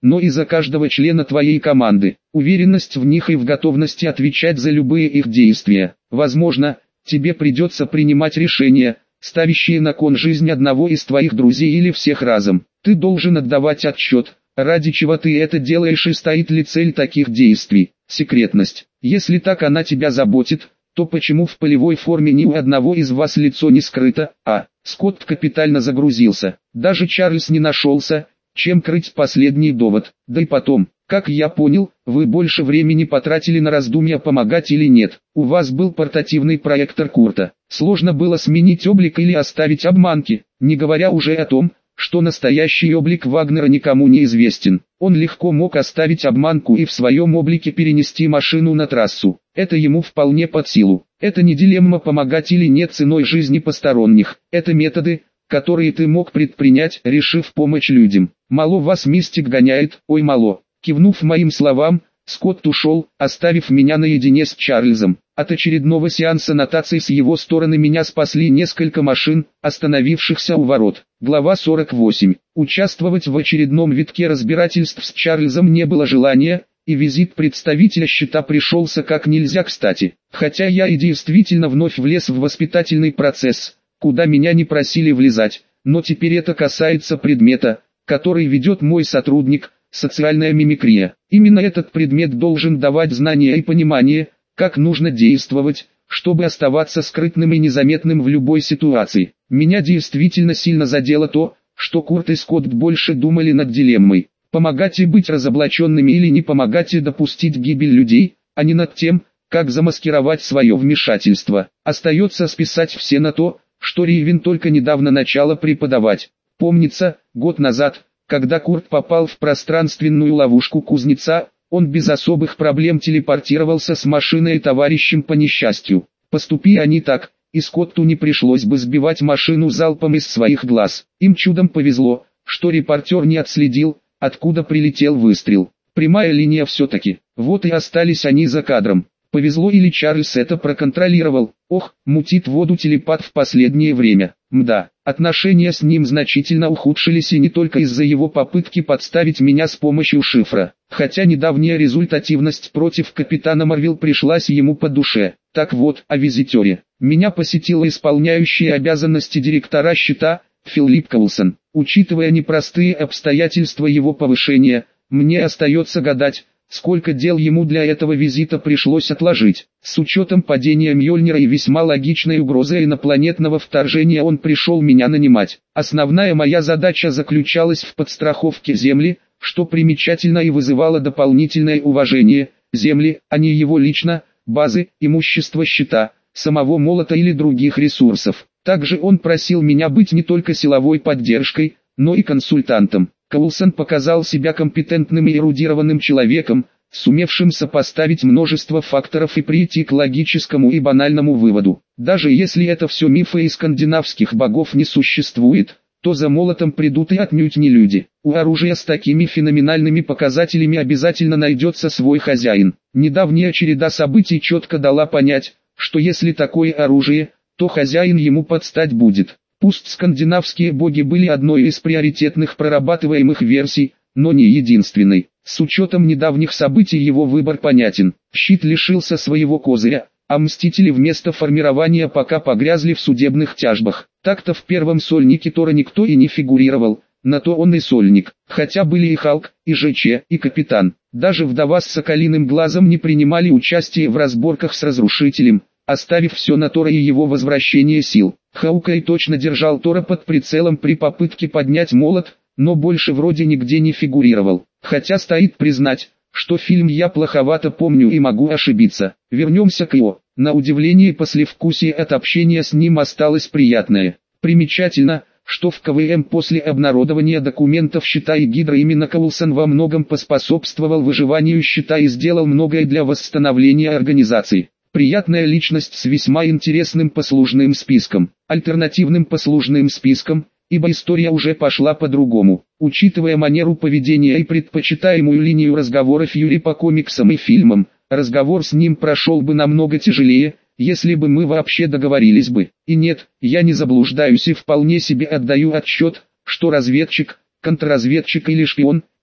но и за каждого члена твоей команды. Уверенность в них и в готовности отвечать за любые их действия. Возможно, тебе придется принимать решения, ставящие на кон жизнь одного из твоих друзей или всех разом. Ты должен отдавать отчет, ради чего ты это делаешь и стоит ли цель таких действий. Секретность. Если так она тебя заботит, то почему в полевой форме ни у одного из вас лицо не скрыто? Скотт капитально загрузился. Даже Чарльз не нашелся, чем крыть последний довод. Да и потом, как я понял, вы больше времени потратили на раздумья, помогать или нет. У вас был портативный проектор Курта. Сложно было сменить облик или оставить обманки, не говоря уже о том, что настоящий облик Вагнера никому не известен. Он легко мог оставить обманку и в своем облике перенести машину на трассу. Это ему вполне под силу. Это не дилемма, помогать или нет ценой жизни посторонних. Это методы, которые ты мог предпринять, решив помочь людям. Мало вас мистик гоняет, ой мало. Кивнув моим словам, Скотт ушел, оставив меня наедине с Чарльзом. От очередного сеанса нотаций с его стороны меня спасли несколько машин, остановившихся у ворот. Глава 48. Участвовать в очередном витке разбирательств с Чарльзом не было желания, и визит представителя счета пришелся как нельзя кстати. Хотя я и действительно вновь влез в воспитательный процесс, куда меня не просили влезать, но теперь это касается предмета, который ведет мой сотрудник, социальная мимикрия. Именно этот предмет должен давать знания и понимание, как нужно действовать, чтобы оставаться скрытным и незаметным в любой ситуации. Меня действительно сильно задело то, что Курт и Скотт больше думали над дилеммой: помогать и быть разоблаченными или не помогать и допустить гибель людей, а не над тем, как замаскировать свое вмешательство. Остается списать все на то, что Ривен только недавно начала преподавать. Помнится, год назад, когда Курт попал в пространственную ловушку кузнеца, он без особых проблем телепортировался с машиной и товарищем по несчастью. Поступи они так, и Скотту не пришлось бы сбивать машину залпом из своих глаз. Им чудом повезло, что репортер не отследил, откуда прилетел выстрел. Прямая линия все-таки. Вот и остались они за кадром. Повезло или Чарльз это проконтролировал. Ох, мутит воду телепат в последнее время. Мда, отношения с ним значительно ухудшились и не только из-за его попытки подставить меня с помощью шифра. Хотя недавняя результативность против капитана Марвел пришлась ему по душе. Так вот, о визитере. Меня посетила исполняющая обязанности директора счета, Филипп Коулсон. Учитывая непростые обстоятельства его повышения, мне остается гадать, сколько дел ему для этого визита пришлось отложить. С учетом падения Мьёльнира и весьма логичной угрозы инопланетного вторжения он пришел меня нанимать. Основная моя задача заключалась в подстраховке Земли, что примечательно и вызывало дополнительное уважение. Земли, а не его лично, базы, имущество счета, самого молота или других ресурсов. Также он просил меня быть не только силовой поддержкой, но и консультантом. Коулсон показал себя компетентным и эрудированным человеком, сумевшим сопоставить множество факторов и прийти к логическому и банальному выводу. Даже если это все мифы и скандинавских богов не существует, то за молотом придут и отнюдь не люди. У оружия с такими феноменальными показателями обязательно найдется свой хозяин. Недавняя череда событий четко дала понять, что если такое оружие, то хозяин ему подстать будет. Пусть скандинавские боги были одной из приоритетных прорабатываемых версий, но не единственной. С учетом недавних событий его выбор понятен. Щит лишился своего козыря, а Мстители вместо формирования пока погрязли в судебных тяжбах. Так-то в первом сольнике Тора никто и не фигурировал, на то он и сольник. Хотя были и Халк, и ЖЧ, и Капитан. Даже вдова с соколиным глазом не принимали участие в разборках с Разрушителем, оставив все на Тора и его возвращение сил. Хаукай точно держал Тора под прицелом при попытке поднять молот, но больше вроде нигде не фигурировал. Хотя стоит признать, что фильм я плоховато помню и могу ошибиться. Вернемся к Ио. На удивление послевкусие от общения с ним осталось приятное. Примечательно, что в КВМ после обнародования документов счета и Гидра именно Коулсон во многом поспособствовал выживанию счета и сделал многое для восстановления организации. Приятная личность с весьма интересным послужным списком, альтернативным послужным списком, ибо история уже пошла по-другому. Учитывая манеру поведения и предпочитаемую линию разговоров Юри по комиксам и фильмам, разговор с ним прошел бы намного тяжелее, если бы мы вообще договорились бы. И нет, я не заблуждаюсь и вполне себе отдаю отчет, что разведчик, контрразведчик или шпион,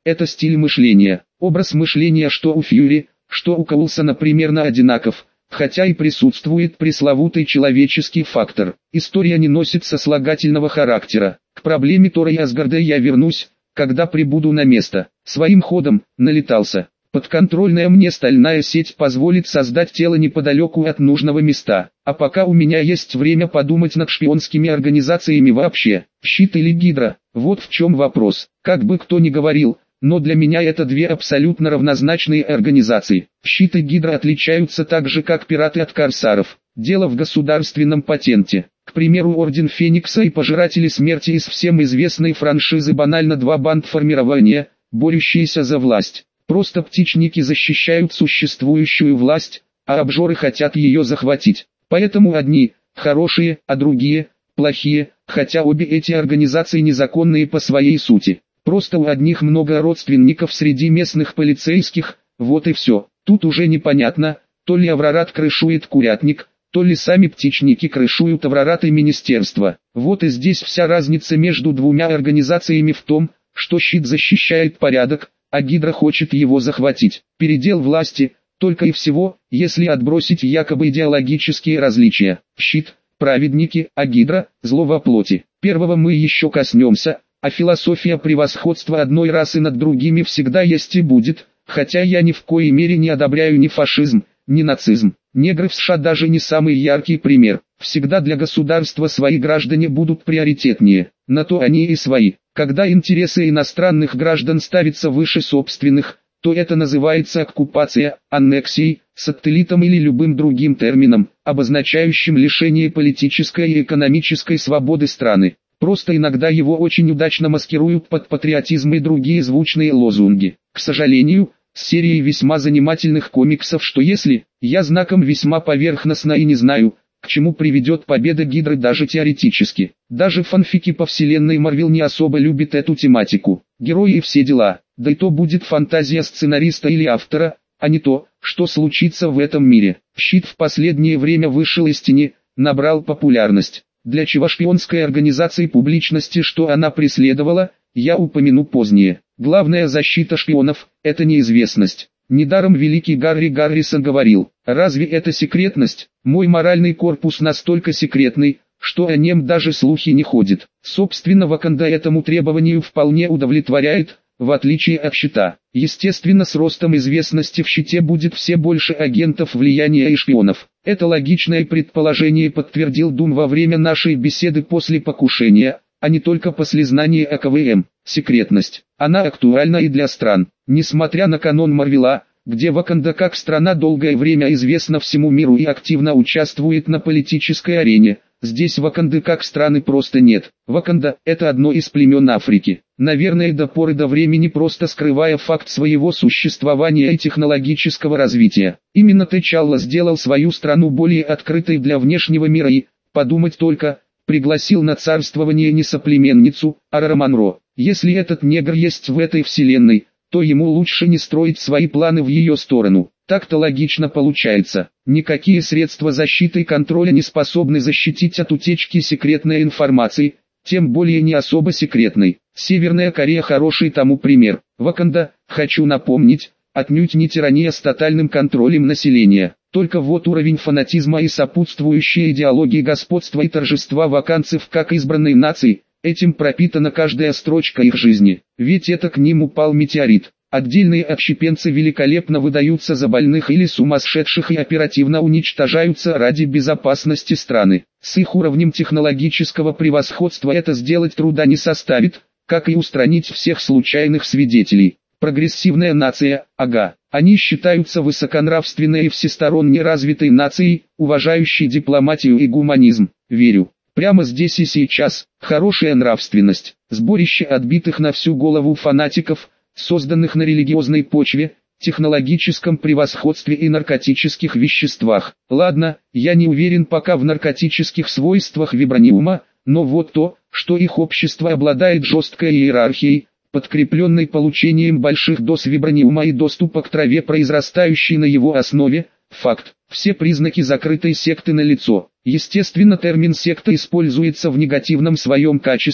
это стиль мышления, образ мышления, что у Фьюри, что у Коулсона примерно одинаков, хотя и присутствует пресловутый человеческий фактор. История не носит сослагательного характера. К проблеме Тора и Асгарда я вернусь, когда прибуду на место. Своим ходом налетался. Подконтрольная мне стальная сеть позволит создать тело неподалеку от нужного места. А пока у меня есть время подумать над шпионскими организациями вообще. Щит или Гидра? Вот в чем вопрос. Как бы кто ни говорил, но для меня это две абсолютно равнозначные организации. Щит и Гидра отличаются так же, как пираты от корсаров. Дело в государственном патенте. К примеру, Орден Феникса и Пожиратели Смерти из всем известной франшизы банально два бандформирования, борющиеся за власть. Просто птичники защищают существующую власть, а обжоры хотят ее захватить. Поэтому одни хорошие, а другие плохие, хотя обе эти организации незаконные по своей сути. Просто у одних много родственников среди местных полицейских, вот и все. Тут уже непонятно, то ли Аврорат крышует курятник, то ли сами птичники крышуют Аврорат и министерство. Вот и здесь вся разница между двумя организациями в том, что щит защищает порядок, а Гидра хочет его захватить. Передел власти, только и всего, если отбросить якобы идеологические различия. Щит – праведники, а Гидра – зло во плоти. Первого мы еще коснемся, а философия превосходства одной расы над другими всегда есть и будет, хотя я ни в коей мере не одобряю ни фашизм, ни нацизм. Негры в США даже не самый яркий пример. Всегда для государства свои граждане будут приоритетнее, на то они и свои. Когда интересы иностранных граждан ставятся выше собственных, то это называется оккупация, аннексией, сателлитом или любым другим термином, обозначающим лишение политической и экономической свободы страны. Просто иногда его очень удачно маскируют под патриотизм и другие звучные лозунги. К сожалению, с серией весьма занимательных комиксов, что если, я знаком весьма поверхностно и не знаю, к чему приведет победа Гидры даже теоретически. Даже фанфики по вселенной Марвел не особо любят эту тематику. Герои и все дела, да и то будет фантазия сценариста или автора, а не то, что случится в этом мире. Щит в последнее время вышел из тени, набрал популярность. Для чего шпионской организации публичности, что она преследовала, я упомяну позднее. Главная защита шпионов – это неизвестность. Недаром великий Гарри Гаррисон говорил: «Разве это секретность? Мой моральный корпус настолько секретный, что о нем даже слухи не ходят». Собственно, Ваканда этому требованию вполне удовлетворяет, в отличие от Щита. Естественно, с ростом известности в Щите будет все больше агентов влияния и шпионов. Это логичное предположение подтвердил Дум во время нашей беседы после покушения, а не только после знания о КВМ. Секретность. Она актуальна и для стран. Несмотря на канон Марвела, где Ваканда как страна долгое время известна всему миру и активно участвует на политической арене, здесь Ваканды как страны просто нет. Ваканда – это одно из племен Африки. Наверное, до поры до времени просто скрывая факт своего существования и технологического развития. Именно T'Challa сделал свою страну более открытой для внешнего мира и, подумать только, пригласил на царствование не соплеменницу, а Рора Монро. Если этот негр есть в этой вселенной, то ему лучше не строить свои планы в ее сторону. Так-то логично получается. Никакие средства защиты и контроля не способны защитить от утечки секретной информации, тем более не особо секретной. Северная Корея хороший тому пример. Ваканда, хочу напомнить, отнюдь не тирания с тотальным контролем населения. Только вот уровень фанатизма и сопутствующие идеологии господства и торжества ваканцев как избранной нации, этим пропитана каждая строчка их жизни. Ведь это к ним упал метеорит. Отдельные отщепенцы великолепно выдаются за больных или сумасшедших и оперативно уничтожаются ради безопасности страны. С их уровнем технологического превосходства это сделать труда не составит, как и устранить всех случайных свидетелей. Прогрессивная нация, ага. Они считаются высоконравственной и всесторонне развитой нацией, уважающей дипломатию и гуманизм. Верю. Прямо здесь и сейчас, хорошая нравственность, сборище отбитых на всю голову фанатиков, созданных на религиозной почве, технологическом превосходстве и наркотических веществах. Ладно, я не уверен пока в наркотических свойствах вибраниума, но вот то, что их общество обладает жесткой иерархией, подкрепленной получением больших доз вибраниума и доступа к траве, произрастающей на его основе, факт. Все признаки закрытой секты налицо. Естественно, термин «секта» используется в негативном своем качестве,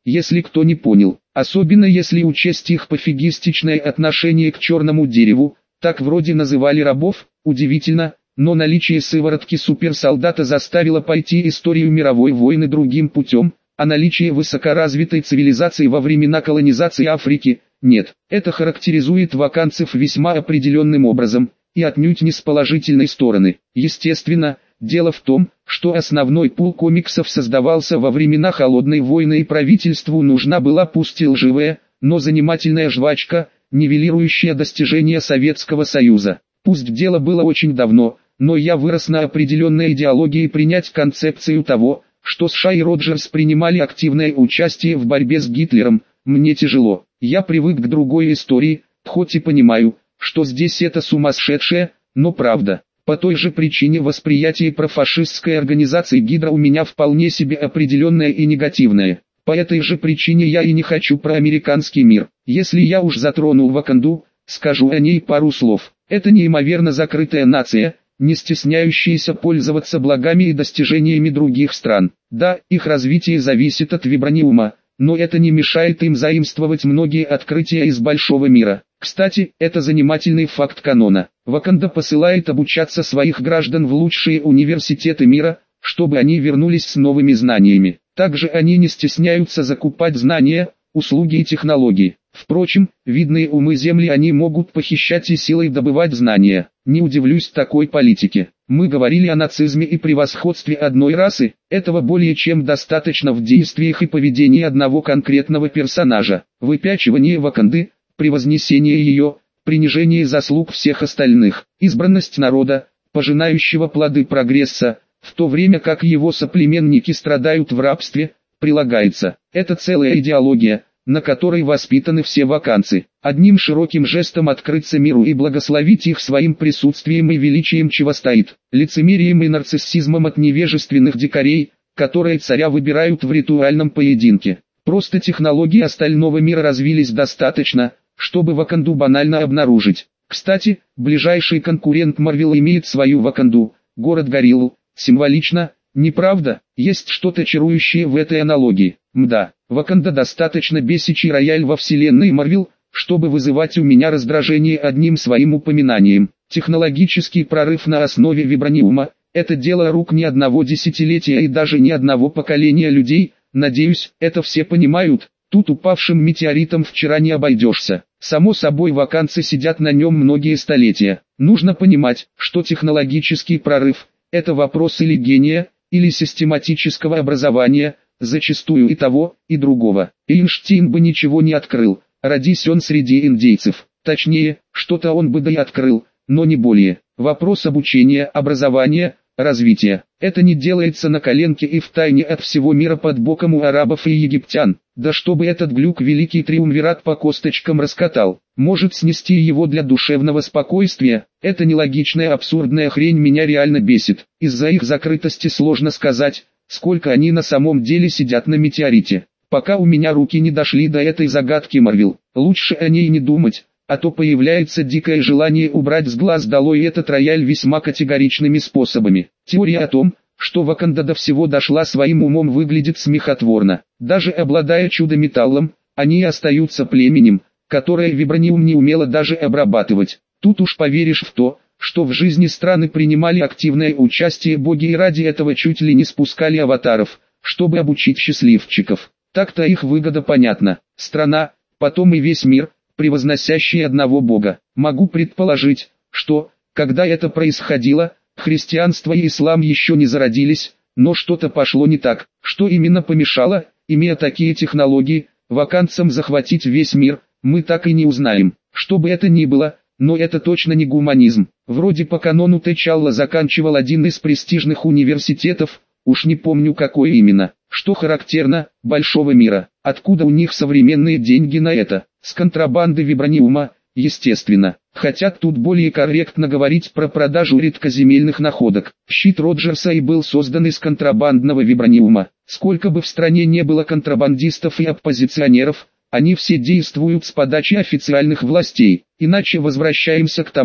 если кто не понял, особенно если учесть их пофигистичное отношение к черному дереву, так вроде называли рабов, удивительно, но наличие сыворотки суперсолдата заставило пойти историю мировой войны другим путем, а наличие высокоразвитой цивилизации во времена колонизации Африки – нет. Это характеризует ваканцев весьма определенным образом, и отнюдь не с положительной стороны. Естественно, дело в том, что основной пул комиксов создавался во времена Холодной войны и правительству нужна была пусть и лживая, но занимательная жвачка, нивелирующая достижения Советского Союза. Пусть дело было очень давно, но я вырос на определенной идеологии принять концепцию того, что США и Роджерс принимали активное участие в борьбе с Гитлером, мне тяжело. Я привык к другой истории, хоть и понимаю, что здесь это сумасшедшее, но правда. По той же причине восприятие профашистской организации Гидра у меня вполне себе определенное и негативное. По этой же причине я и не хочу про американский мир. Если я уж затронул Ваканду, скажу о ней пару слов. Это неимоверно закрытая нация, не стесняющаяся пользоваться благами и достижениями других стран. Да, их развитие зависит от вибраниума, но это не мешает им заимствовать многие открытия из большого мира. Кстати, это занимательный факт канона. Ваканда посылает обучаться своих граждан в лучшие университеты мира, чтобы они вернулись с новыми знаниями. Также они не стесняются закупать знания, услуги и технологии. Впрочем, видные умы Земли они могут похищать и силой добывать знания. Не удивлюсь такой политике. Мы говорили о нацизме и превосходстве одной расы, этого более чем достаточно в действиях и поведении одного конкретного персонажа. Выпячивание Ваканды, превознесение ее, принижение заслуг всех остальных, избранность народа, пожинающего плоды прогресса, в то время как его соплеменники страдают в рабстве, прилагается. Это целая идеология, на которой воспитаны все ваканцы. Одним широким жестом открыться миру и благословить их своим присутствием и величием чего стоит, лицемерием и нарциссизмом от невежественных дикарей, которые царя выбирают в ритуальном поединке. Просто технологии остального мира развились достаточно, чтобы Ваканду банально обнаружить. Кстати, ближайший конкурент Марвел имеет свою Ваканду, город Гориллу, символично, не правда? Есть что-то чарующее в этой аналогии. Мда, Ваканда достаточно бесячий рояль во вселенной Марвел, чтобы вызывать у меня раздражение одним своим упоминанием. Технологический прорыв на основе вибраниума – это дело рук не одного десятилетия и даже не одного поколения людей, надеюсь, это все понимают. Тут упавшим метеоритом вчера не обойдешься. Само собой ваканцы сидят на нем многие столетия. Нужно понимать, что технологический прорыв – это вопрос или гения, или систематического образования, зачастую и того, и другого. Эйнштейн бы ничего не открыл, родись он среди индейцев. Точнее, что-то он бы да и открыл, но не более. Вопрос обучения, образования, развития. Это не делается на коленке и втайне от всего мира под боком у арабов и египтян. Да чтобы этот глюк великий триумвират по косточкам раскатал. Может снести его для душевного спокойствия. Эта нелогичная абсурдная хрень меня реально бесит. Из-за их закрытости сложно сказать, сколько они на самом деле сидят на метеорите. Пока у меня руки не дошли до этой загадки Марвел, лучше о ней не думать, а то появляется дикое желание убрать с глаз долой этот рояль весьма категоричными способами. Теория о том, что Ваканда до всего дошла своим умом, выглядит смехотворно. Даже обладая чудо-металлом, они остаются племенем, которое вибраниум не умело даже обрабатывать. Тут уж поверишь в то, что в жизни страны принимали активное участие боги и ради этого чуть ли не спускали аватаров, чтобы обучить счастливчиков. Так-то их выгода понятна. Страна, потом и весь мир, превозносящий одного бога. Могу предположить, что, когда это происходило, христианство и ислам еще не зародились, но что-то пошло не так. Что именно помешало, имея такие технологии, ваканцам захватить весь мир, мы так и не узнаем. Что бы это ни было, но это точно не гуманизм. Вроде по канону Течалла заканчивал один из престижных университетов, уж не помню какой именно. Что характерно, большого мира. Откуда у них современные деньги на это? С контрабанды вибраниума, естественно. Хотя тут более корректно говорить про продажу редкоземельных находок. Щит Роджерса и был создан из контрабандного вибраниума. Сколько бы в стране не было контрабандистов и оппозиционеров, они все действуют с подачи официальных властей. Иначе возвращаемся к тому,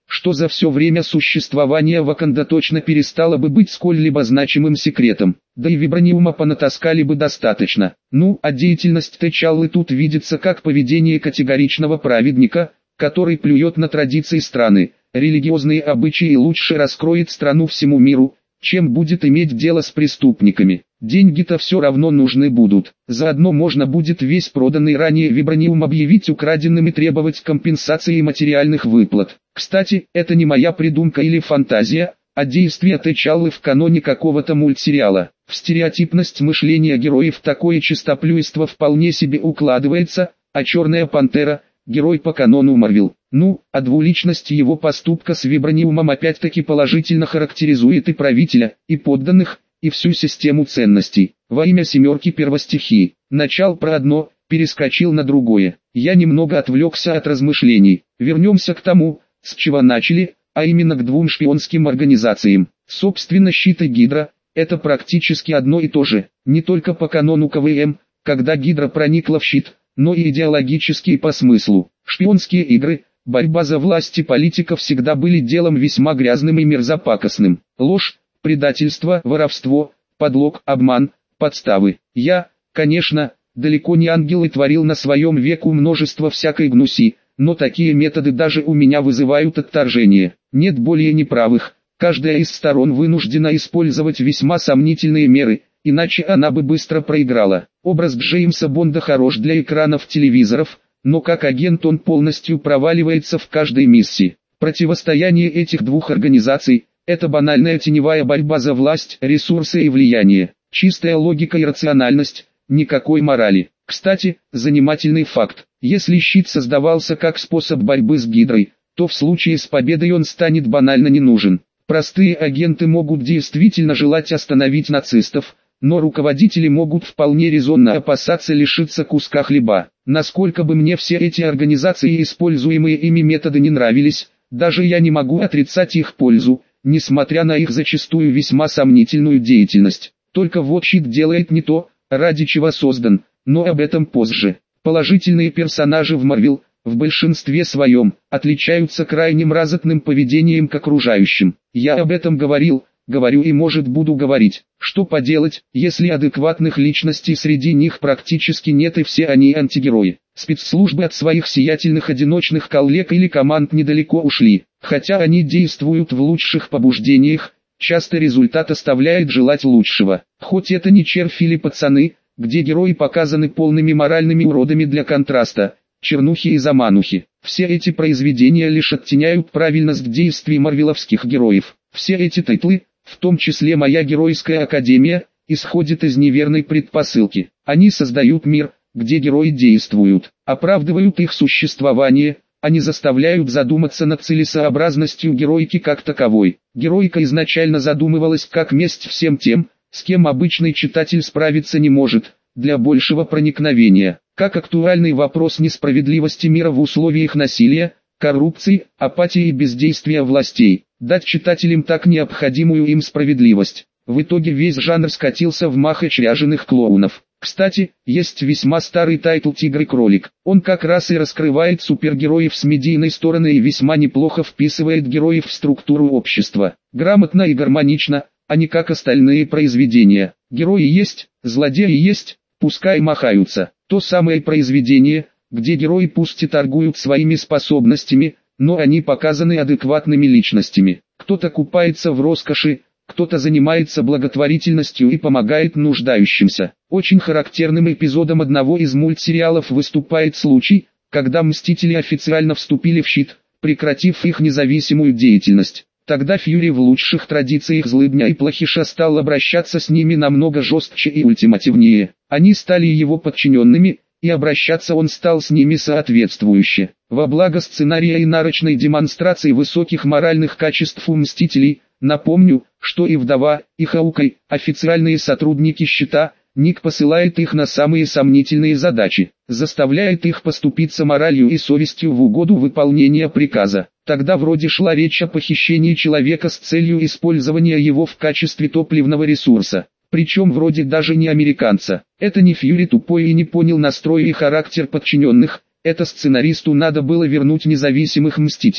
что за все время существования Ваканда точно перестало бы быть сколь-либо значимым секретом, да и вибраниума понатаскали бы достаточно. Ну, а деятельность T'Чаллы тут видится как поведение категоричного праведника, который плюет на традиции страны, религиозные обычаи и лучше раскроет страну всему миру, чем будет иметь дело с преступниками. Деньги-то все равно нужны будут. Заодно можно будет весь проданный ранее вибраниум объявить украденным и требовать компенсации материальных выплат. Кстати, это не моя придумка или фантазия, а действие T'Чаллы в каноне какого-то мультсериала. В стереотипность мышления героев такое чистоплюйство вполне себе укладывается, а Черная Пантера – герой по канону Марвел. Ну, а двуличность его поступка с вибраниумом опять-таки положительно характеризует и правителя, и подданных, и всю систему ценностей. Во имя семерки первостихии. Начал про одно, перескочил на другое. Я немного отвлекся от размышлений. Вернемся к тому, с чего начали, а именно к двум шпионским организациям. Собственно, Щит и Гидра – это практически одно и то же. Не только по канону КВМ, когда Гидра проникла в Щит, но и идеологически и по смыслу. Шпионские игры, борьба за власть и политика всегда были делом весьма грязным и мерзопакостным. Ложь, предательство, воровство, подлог, обман, подставы. Я, конечно, далеко не ангел и творил на своем веку множество всякой гнуси, но такие методы даже у меня вызывают отторжение. Нет более неправых, каждая из сторон вынуждена использовать весьма сомнительные меры, иначе она бы быстро проиграла. Образ Джеймса Бонда хорош для экранов телевизоров, но как агент он полностью проваливается в каждой миссии. Противостояние этих двух организаций – это банальная теневая борьба за власть, ресурсы и влияние. Чистая логика и рациональность, никакой морали. Кстати, занимательный факт. Если Щит создавался как способ борьбы с Гидрой, то в случае с победой он станет банально не нужен. Простые агенты могут действительно желать остановить нацистов, но руководители могут вполне резонно опасаться лишиться куска хлеба. Насколько бы мне все эти организации и используемые ими методы не нравились, даже я не могу отрицать их пользу, несмотря на их зачастую весьма сомнительную деятельность. Только вот Щит делает не то, ради чего создан, но об этом позже. Положительные персонажи в Марвел, в большинстве своем, отличаются крайне мразотным поведением к окружающим. Я об этом говорил, говорю и может буду говорить. Что поделать, если адекватных личностей среди них практически нет и все они антигерои. Спецслужбы от своих сиятельных одиночных коллег или команд недалеко ушли. Хотя они действуют в лучших побуждениях, часто результат оставляет желать лучшего. Хоть это не червь или пацаны, где герои показаны полными моральными уродами для контраста, чернухи и заманухи. Все эти произведения лишь оттеняют правильность действий марвеловских героев. Все эти титлы, в том числе «Моя геройская академия», исходят из неверной предпосылки. Они создают мир, где герои действуют, оправдывают их существование, они заставляют задуматься над целесообразностью героики как таковой. Героика изначально задумывалась как месть всем тем, с кем обычный читатель справиться не может, для большего проникновения. Как актуальный вопрос несправедливости мира в условиях насилия, коррупции, апатии и бездействия властей. Дать читателям так необходимую им справедливость. В итоге весь жанр скатился в махач ряженых клоунов. Кстати, есть весьма старый тайтл «Тигр и кролик». Он как раз и раскрывает супергероев с медийной стороны и весьма неплохо вписывает героев в структуру общества. Грамотно и гармонично, а не как остальные произведения. Герои есть, злодеи есть, пускай махаются. То самое произведение, где герои пусть и торгуют своими способностями, но они показаны адекватными личностями. Кто-то купается в роскоши, кто-то занимается благотворительностью и помогает нуждающимся. Очень характерным эпизодом одного из мультсериалов выступает случай, когда Мстители официально вступили в Щит, прекратив их независимую деятельность. Тогда Фьюри в лучших традициях злыдня и плохиша стал обращаться с ними намного жестче и ультимативнее. Они стали его подчиненными, и обращаться он стал с ними соответствующе. Во благо сценария и нарочной демонстрации высоких моральных качеств у Мстителей, напомню, что и Вдова, и Хаукай, официальные сотрудники Щита, Ник посылает их на самые сомнительные задачи, заставляет их поступиться моралью и совестью в угоду выполнения приказа. Тогда вроде шла речь о похищении человека с целью использования его в качестве топливного ресурса. Причем вроде даже не американца. Это не Фьюри тупой и не понял настрой и характер подчиненных, это сценаристу надо было вернуть независимых Мстителей.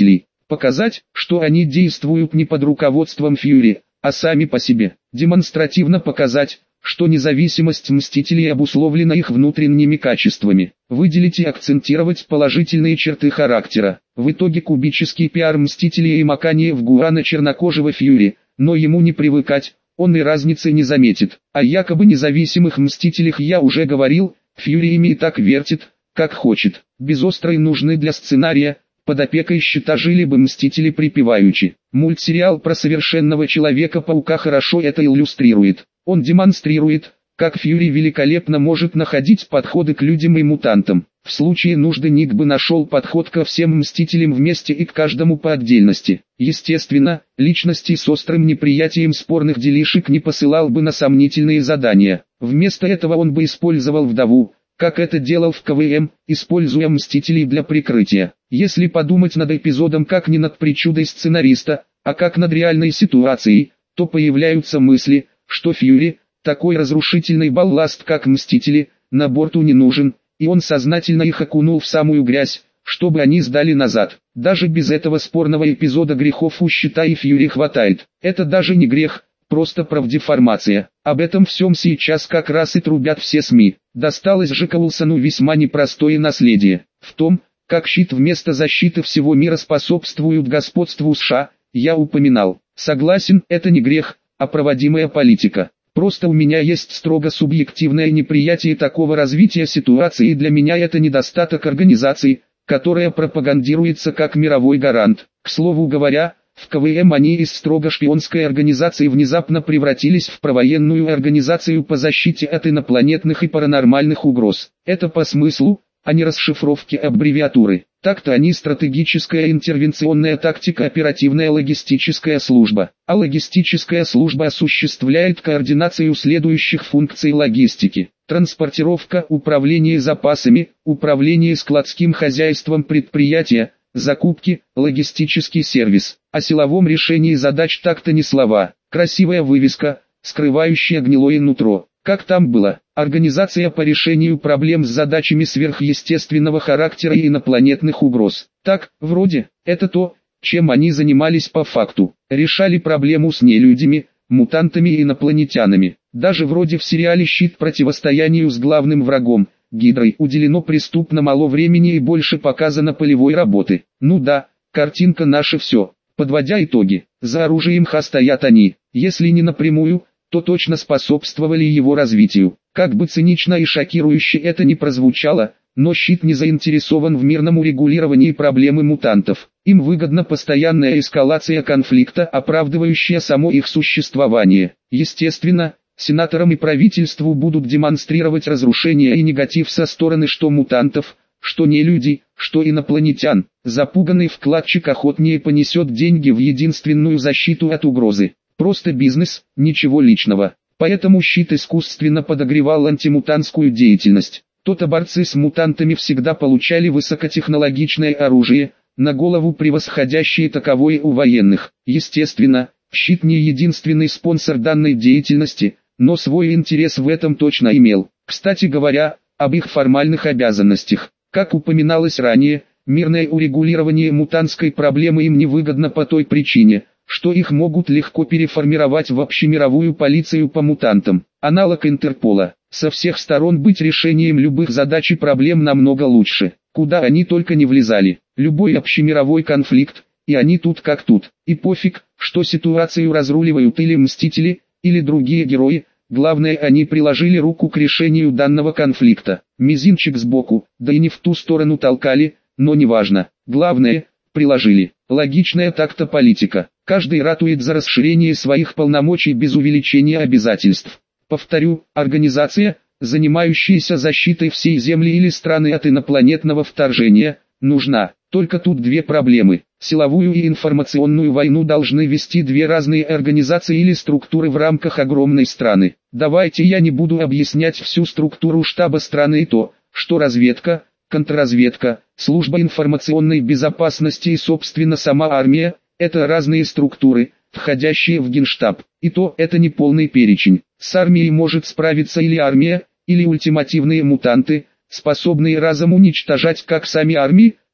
Показать, что они действуют не под руководством Фьюри, а сами по себе. Демонстративно показать, что независимость Мстителей обусловлена их внутренними качествами. Выделить и акцентировать положительные черты характера. В итоге кубический пиар Мстителей и макание в Гуана чернокожего Фьюри, но ему не привыкать, он и разницы не заметит. О якобы независимых Мстителях я уже говорил, Фьюри ими и так вертит, как хочет. Без острой нужны для сценария, под опекой щита жили бы Мстители припеваючи. Мультсериал про совершенного Человека-паука хорошо это иллюстрирует. Он демонстрирует, как Фьюри великолепно может находить подходы к людям и мутантам. В случае нужды Ник бы нашел подход ко всем Мстителям вместе и к каждому по отдельности. Естественно, личности с острым неприятием спорных делишек не посылал бы на сомнительные задания. Вместо этого он бы использовал вдову, как это делал в КВМ, используя Мстителей для прикрытия. Если подумать над эпизодом как не над причудой сценариста, а как над реальной ситуацией, то появляются мысли, что Фьюри, такой разрушительный балласт как Мстители, на борту не нужен, и он сознательно их окунул в самую грязь, чтобы они сдали назад. Даже без этого спорного эпизода грехов у Щита и Фьюри хватает. Это даже не грех, просто правдеформация. Об этом всем сейчас как раз и трубят все СМИ. Досталось же Коулсону весьма непростое наследие. В том, как Щит вместо защиты всего мира способствует господству США, я упоминал. Согласен, это не грех, а проводимая политика. Просто у меня есть строго субъективное неприятие такого развития ситуации, и для меня это недостаток организации, которая пропагандируется как мировой гарант. К слову говоря, в КВМ они из строго шпионской организации внезапно превратились в провоенную организацию по защите от инопланетных и паранормальных угроз. Это по смыслу, а не расшифровки аббревиатуры. Так-то они стратегическая интервенционная тактика, оперативная логистическая служба. А логистическая служба осуществляет координацию следующих функций логистики: транспортировка, управление запасами, управление складским хозяйством предприятия, закупки, логистический сервис. О силовом решении задач так-то ни слова. Красивая вывеска, скрывающая гнилое нутро. Как там было? Организация по решению проблем с задачами сверхъестественного характера и инопланетных угроз. Так, вроде, это то, чем они занимались по факту. Решали проблему с нелюдями, мутантами и инопланетянами. Даже вроде в сериале «Щит» противостоянию с главным врагом, Гидрой, уделено преступно мало времени и больше показано полевой работы. Ну да, картинка наше все. Подводя итоги, за оружием стоят они, если не напрямую, то точно способствовали его развитию. Как бы цинично и шокирующе это ни прозвучало, но Щит не заинтересован в мирном урегулировании проблемы мутантов. Им выгодна постоянная эскалация конфликта, оправдывающая само их существование. Естественно, сенаторам и правительству будут демонстрировать разрушение и негатив со стороны что мутантов, что нелюдей, что инопланетян. Запуганный вкладчик охотнее понесет деньги в единственную защиту от угрозы. Просто бизнес, ничего личного. Поэтому Щит искусственно подогревал антимутантскую деятельность. То-то борцы с мутантами всегда получали высокотехнологичное оружие, на голову превосходящее таковое у военных. Естественно, Щит не единственный спонсор данной деятельности, но свой интерес в этом точно имел. Кстати говоря, об их формальных обязанностях. Как упоминалось ранее, мирное урегулирование мутантской проблемы им невыгодно по той причине, что их могут легко переформировать в общемировую полицию по мутантам, аналог Интерпола. Со всех сторон быть решением любых задач и проблем намного лучше. Куда они только не влезали. Любой общемировой конфликт, и они тут как тут. И пофиг, что ситуацию разруливают или Мстители, или другие герои, главное, они приложили руку к решению данного конфликта. Мизинчик сбоку, да и не в ту сторону толкали, но неважно. Главное, приложили. Логичная так-то политика. Каждый ратует за расширение своих полномочий без увеличения обязательств. Повторю, организация, занимающаяся защитой всей Земли или страны от инопланетного вторжения, нужна. Только тут две проблемы. Силовую и информационную войну должны вести две разные организации или структуры в рамках огромной страны. Давайте я не буду объяснять всю структуру штаба страны и то, что разведка, контрразведка, служба информационной безопасности и собственно сама армия – это разные структуры, входящие в Генштаб. И то это не полный перечень. С армией может справиться или армия, или ультимативные мутанты, способные разом уничтожать как сами армии,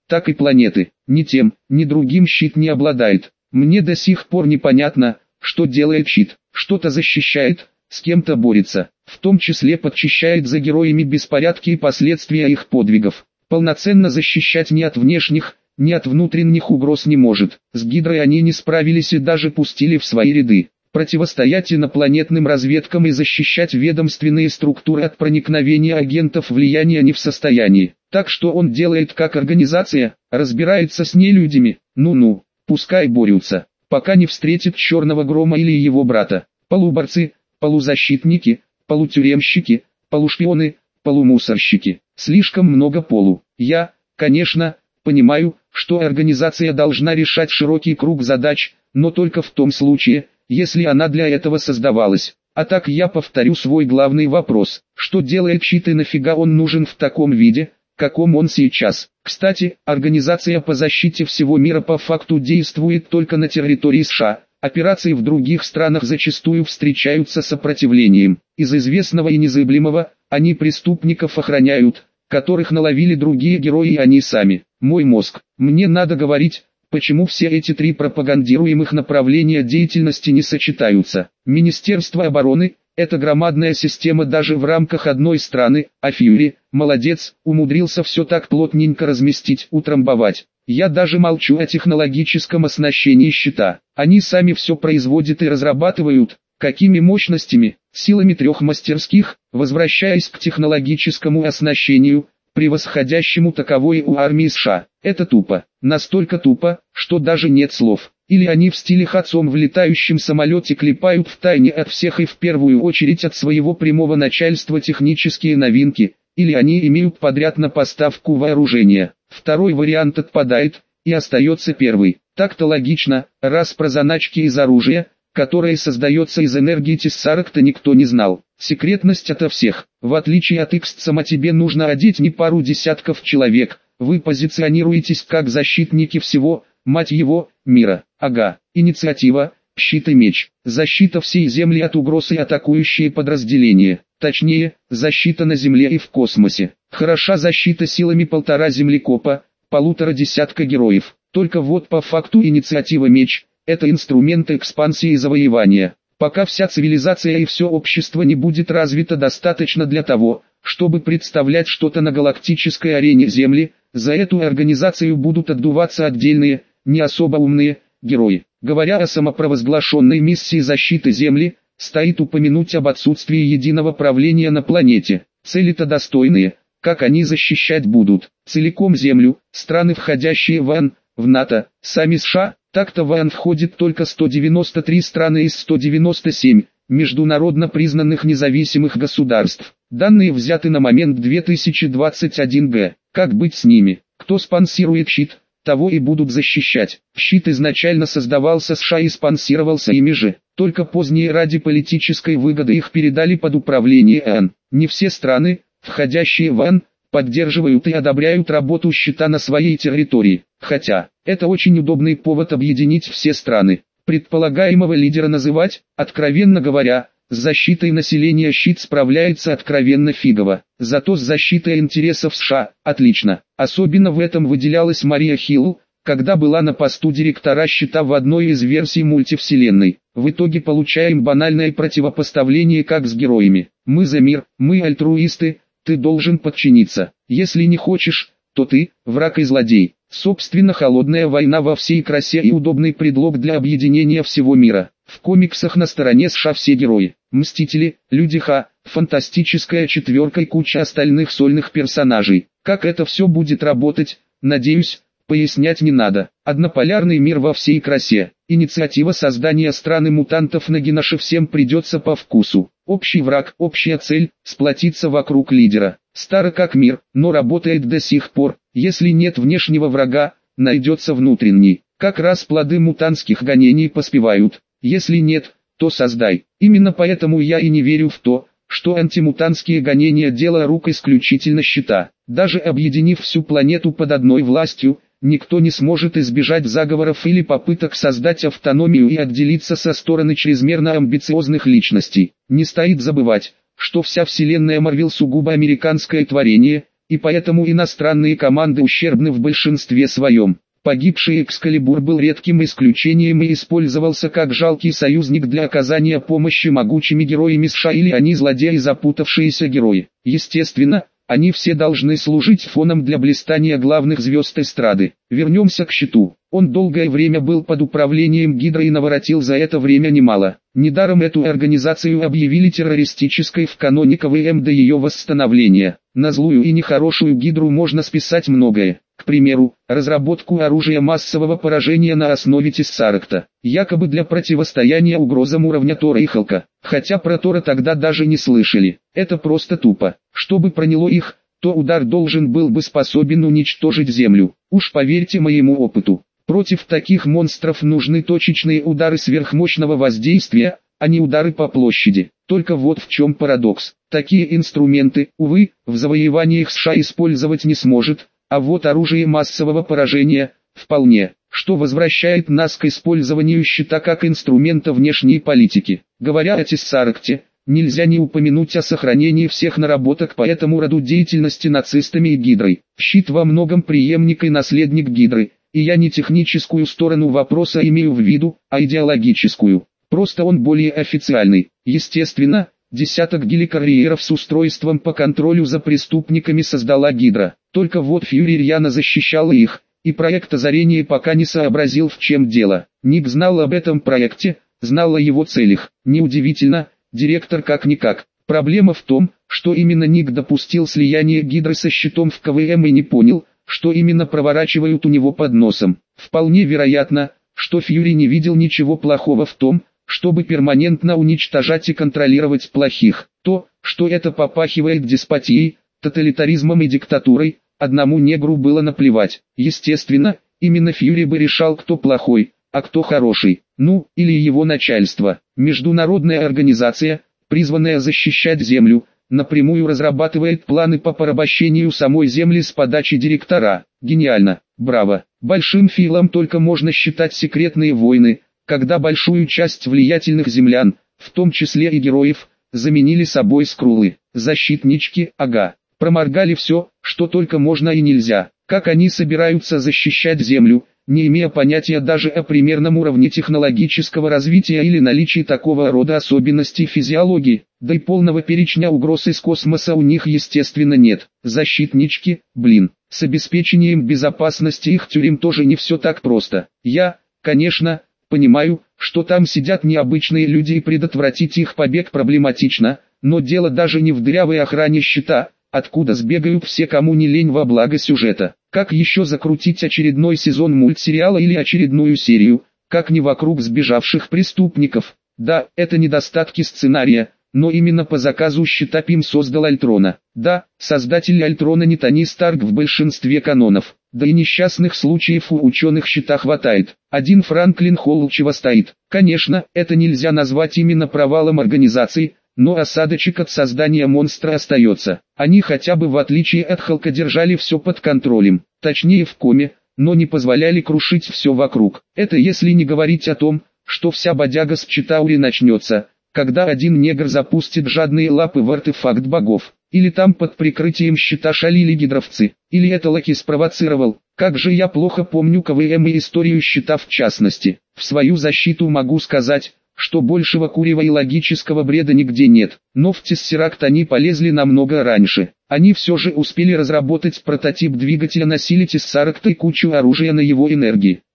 так и планеты. Ни тем, ни другим щит не обладает. Мне до сих пор непонятно, что делает щит. Что-то защищает, с кем-то борется, в том числе подчищает за героями беспорядки и последствия их подвигов. Полноценно защищать ни от внешних, ни от внутренних угроз не может. С Гидрой они не справились и даже пустили в свои ряды. Противостоять инопланетным разведкам и защищать ведомственные структуры от проникновения агентов влияния не в состоянии. Так что он делает как организация, разбирается с нелюдями. Ну-ну, пускай борются, пока не встретит Черного Грома или его брата. Полуборцы, полузащитники, полутюремщики, полушпионы, полумусорщики. Слишком много полу. Я, конечно, понимаю, что организация должна решать широкий круг задач, но только в том случае, если она для этого создавалась. А так я повторю свой главный вопрос: что делает щит и нафига он нужен в таком виде, каком он сейчас? Кстати, организация по защите всего мира по факту действует только на территории США. Операции в других странах зачастую встречаются с сопротивлением. Из известного и незыблемого, они преступников охраняют, которых наловили другие герои и они сами. Мой мозг. Мне надо говорить, почему все эти три пропагандируемых направления деятельности не сочетаются. Министерство обороны – это громадная система даже в рамках одной страны, а Фьюри, молодец, умудрился все так плотненько разместить, утрамбовать. Я даже молчу о технологическом оснащении щита. Они сами все производят и разрабатывают. Какими мощностями? Силами трех мастерских, возвращаясь к технологическому оснащению, превосходящему таковое у армии США. Это тупо. Настолько тупо, что даже нет слов. Или они в стиле Хадсон в летающем самолете клепают втайне от всех и в первую очередь от своего прямого начальства технические новинки, или они имеют подряд на поставку вооружения. Второй вариант отпадает, и остается первый. Так-то логично, раз про заначки из оружия, которое создается из энергии тессаракта, никто не знал. Секретность ото всех. В отличие от Иксцама тебе нужно одеть не пару десятков человек, вы позиционируетесь как защитники всего, мать его, мира. Ага, инициатива, щит и меч. Защита всей Земли от угроз и атакующие подразделения. Точнее, защита на Земле и в космосе. Хороша защита силами полтора землекопа, полутора десятка героев. Только вот по факту инициатива меч – это инструмент экспансии и завоевания. Пока вся цивилизация и все общество не будет развито достаточно для того, чтобы представлять что-то на галактической арене Земли, за эту организацию будут отдуваться отдельные, не особо умные, герои. Говоря о самопровозглашенной миссии защиты Земли, стоит упомянуть об отсутствии единого правления на планете. Цели-то достойные, как они защищать будут? Целиком Землю, страны, входящие в ООН, в НАТО, сами США. Так-то в ООН входит только 193 страны из 197 международно признанных независимых государств. Данные взяты на момент 2021 г. Как быть с ними? Кто спонсирует щит, того и будут защищать. Щит изначально создавался США и спонсировался ими же. Только позднее ради политической выгоды их передали под управление ООН. Не все страны, входящие в ООН, поддерживают и одобряют работу щита на своей территории. Хотя, это очень удобный повод объединить все страны. Предполагаемого лидера называть, откровенно говоря, с защитой населения щит справляется откровенно фигово. Зато с защитой интересов США – отлично. Особенно в этом выделялась Мария Хилл, когда была на посту директора щита в одной из версий мультивселенной. В итоге получаем банальное противопоставление как с героями. Мы за мир, мы альтруисты, ты должен подчиниться. Если не хочешь, то ты – враг и злодей. Собственно, холодная война во всей красе и удобный предлог для объединения всего мира. В комиксах на стороне США все герои. Мстители, Люди Х, фантастическая четверка и куча остальных сольных персонажей. Как это все будет работать, надеюсь, пояснять не надо. Однополярный мир во всей красе. Инициатива создания страны мутантов на Геноше всем придется по вкусу. Общий враг, общая цель – сплотиться вокруг лидера. Старо как мир, но работает до сих пор. Если нет внешнего врага, найдется внутренний. Как раз плоды мутантских гонений поспевают. Если нет, то создай. Именно поэтому я и не верю в то, что антимутантские гонения – дело рук исключительно щита. Даже объединив всю планету под одной властью, никто не сможет избежать заговоров или попыток создать автономию и отделиться со стороны чрезмерно амбициозных личностей. Не стоит забывать, что вся вселенная Марвел сугубо американское творение, и поэтому иностранные команды ущербны в большинстве своем. Погибший Экскалибур был редким исключением и использовался как жалкий союзник для оказания помощи могучими героями США, или они злодеи, запутавшиеся герои. Естественно, они все должны служить фоном для блистания главных звезд эстрады. Вернемся к Щиту. Он долгое время был под управлением Гидры и наворотил за это время немало. Недаром эту организацию объявили террористической в каноне КВМ до ее восстановления. На злую и нехорошую Гидру можно списать многое. К примеру, разработку оружия массового поражения на основе Тессаракта, якобы для противостояния угрозам уровня Тора и Халка, хотя про Тора тогда даже не слышали. Это просто тупо. Чтобы проняло их, то удар должен был бы способен уничтожить Землю. Уж поверьте моему опыту. Против таких монстров нужны точечные удары сверхмощного воздействия, а не удары по площади. Только вот в чем парадокс. Такие инструменты, увы, в завоеваниях США использовать не сможет, а вот оружие массового поражения – вполне, что возвращает нас к использованию щита как инструмента внешней политики. Говоря о Тессаракте, нельзя не упомянуть о сохранении всех наработок по этому роду деятельности нацистами и Гидрой. Щит во многом преемник и наследник Гидры, и я не техническую сторону вопроса имею в виду, а идеологическую. Просто он более официальный. Естественно, десяток геликарьеров с устройством по контролю за преступниками создала Гидра. Только вот Фьюри рьяно защищала их, и проект озарения пока не сообразил, в чем дело. Ник знал об этом проекте, знал о его целях. Неудивительно, директор как-никак. Проблема в том, что именно Ник допустил слияние Гидры со щитом в КВМ и не понял, что именно проворачивают у него под носом. Вполне вероятно, что Фьюри не видел ничего плохого в том, чтобы перманентно уничтожать и контролировать плохих. То, что это попахивает деспотией, тоталитаризмом и диктатурой, одному негру было наплевать. Естественно, именно Фьюри бы решал, кто плохой, а кто хороший. Ну, или его начальство. Международная организация, призванная защищать Землю, напрямую разрабатывает планы по порабощению самой Земли с подачи директора. Гениально, браво. Большим филом только можно считать секретные войны, когда большую часть влиятельных землян, в том числе и героев, заменили собой скрулы. Защитнички, ага, проморгали все, что только можно и нельзя. Как они собираются защищать Землю, не имея понятия даже о примерном уровне технологического развития или наличии такого рода особенностей физиологии, да и полного перечня угроз из космоса у них естественно нет. Защитнички, блин, с обеспечением безопасности их тюрем тоже не все так просто. Я, конечно, понимаю, что там сидят необычные люди и предотвратить их побег проблематично, но дело даже не в дырявой охране щита, откуда сбегают все, кому не лень, во благо сюжета. Как еще закрутить очередной сезон мультсериала или очередную серию, как не вокруг сбежавших преступников? Да, это недостатки сценария, но именно по заказу щита Пим создал Альтрона. Да, создатель Альтрона не Тони Старк в большинстве канонов. Да и несчастных случаев у ученых щита хватает. Один Франклин Холл чего стоит. Конечно, это нельзя назвать именно провалом организации, но осадочек от создания монстра остается. Они хотя бы в отличие от Халка держали все под контролем, точнее в коме, но не позволяли крушить все вокруг. Это если не говорить о том, что вся бодяга с Читаури начнется, когда один негр запустит жадные лапы в артефакт богов. Или там под прикрытием щита шалили гидровцы, или это Локи спровоцировал. Как же я плохо помню КВМ и историю щита в частности. В свою защиту могу сказать, что большего курева и логического бреда нигде нет. Но в Тессеракт они полезли намного раньше. Они все же успели разработать прототип двигателя, носили Тессаракта и кучу оружия на его энергии.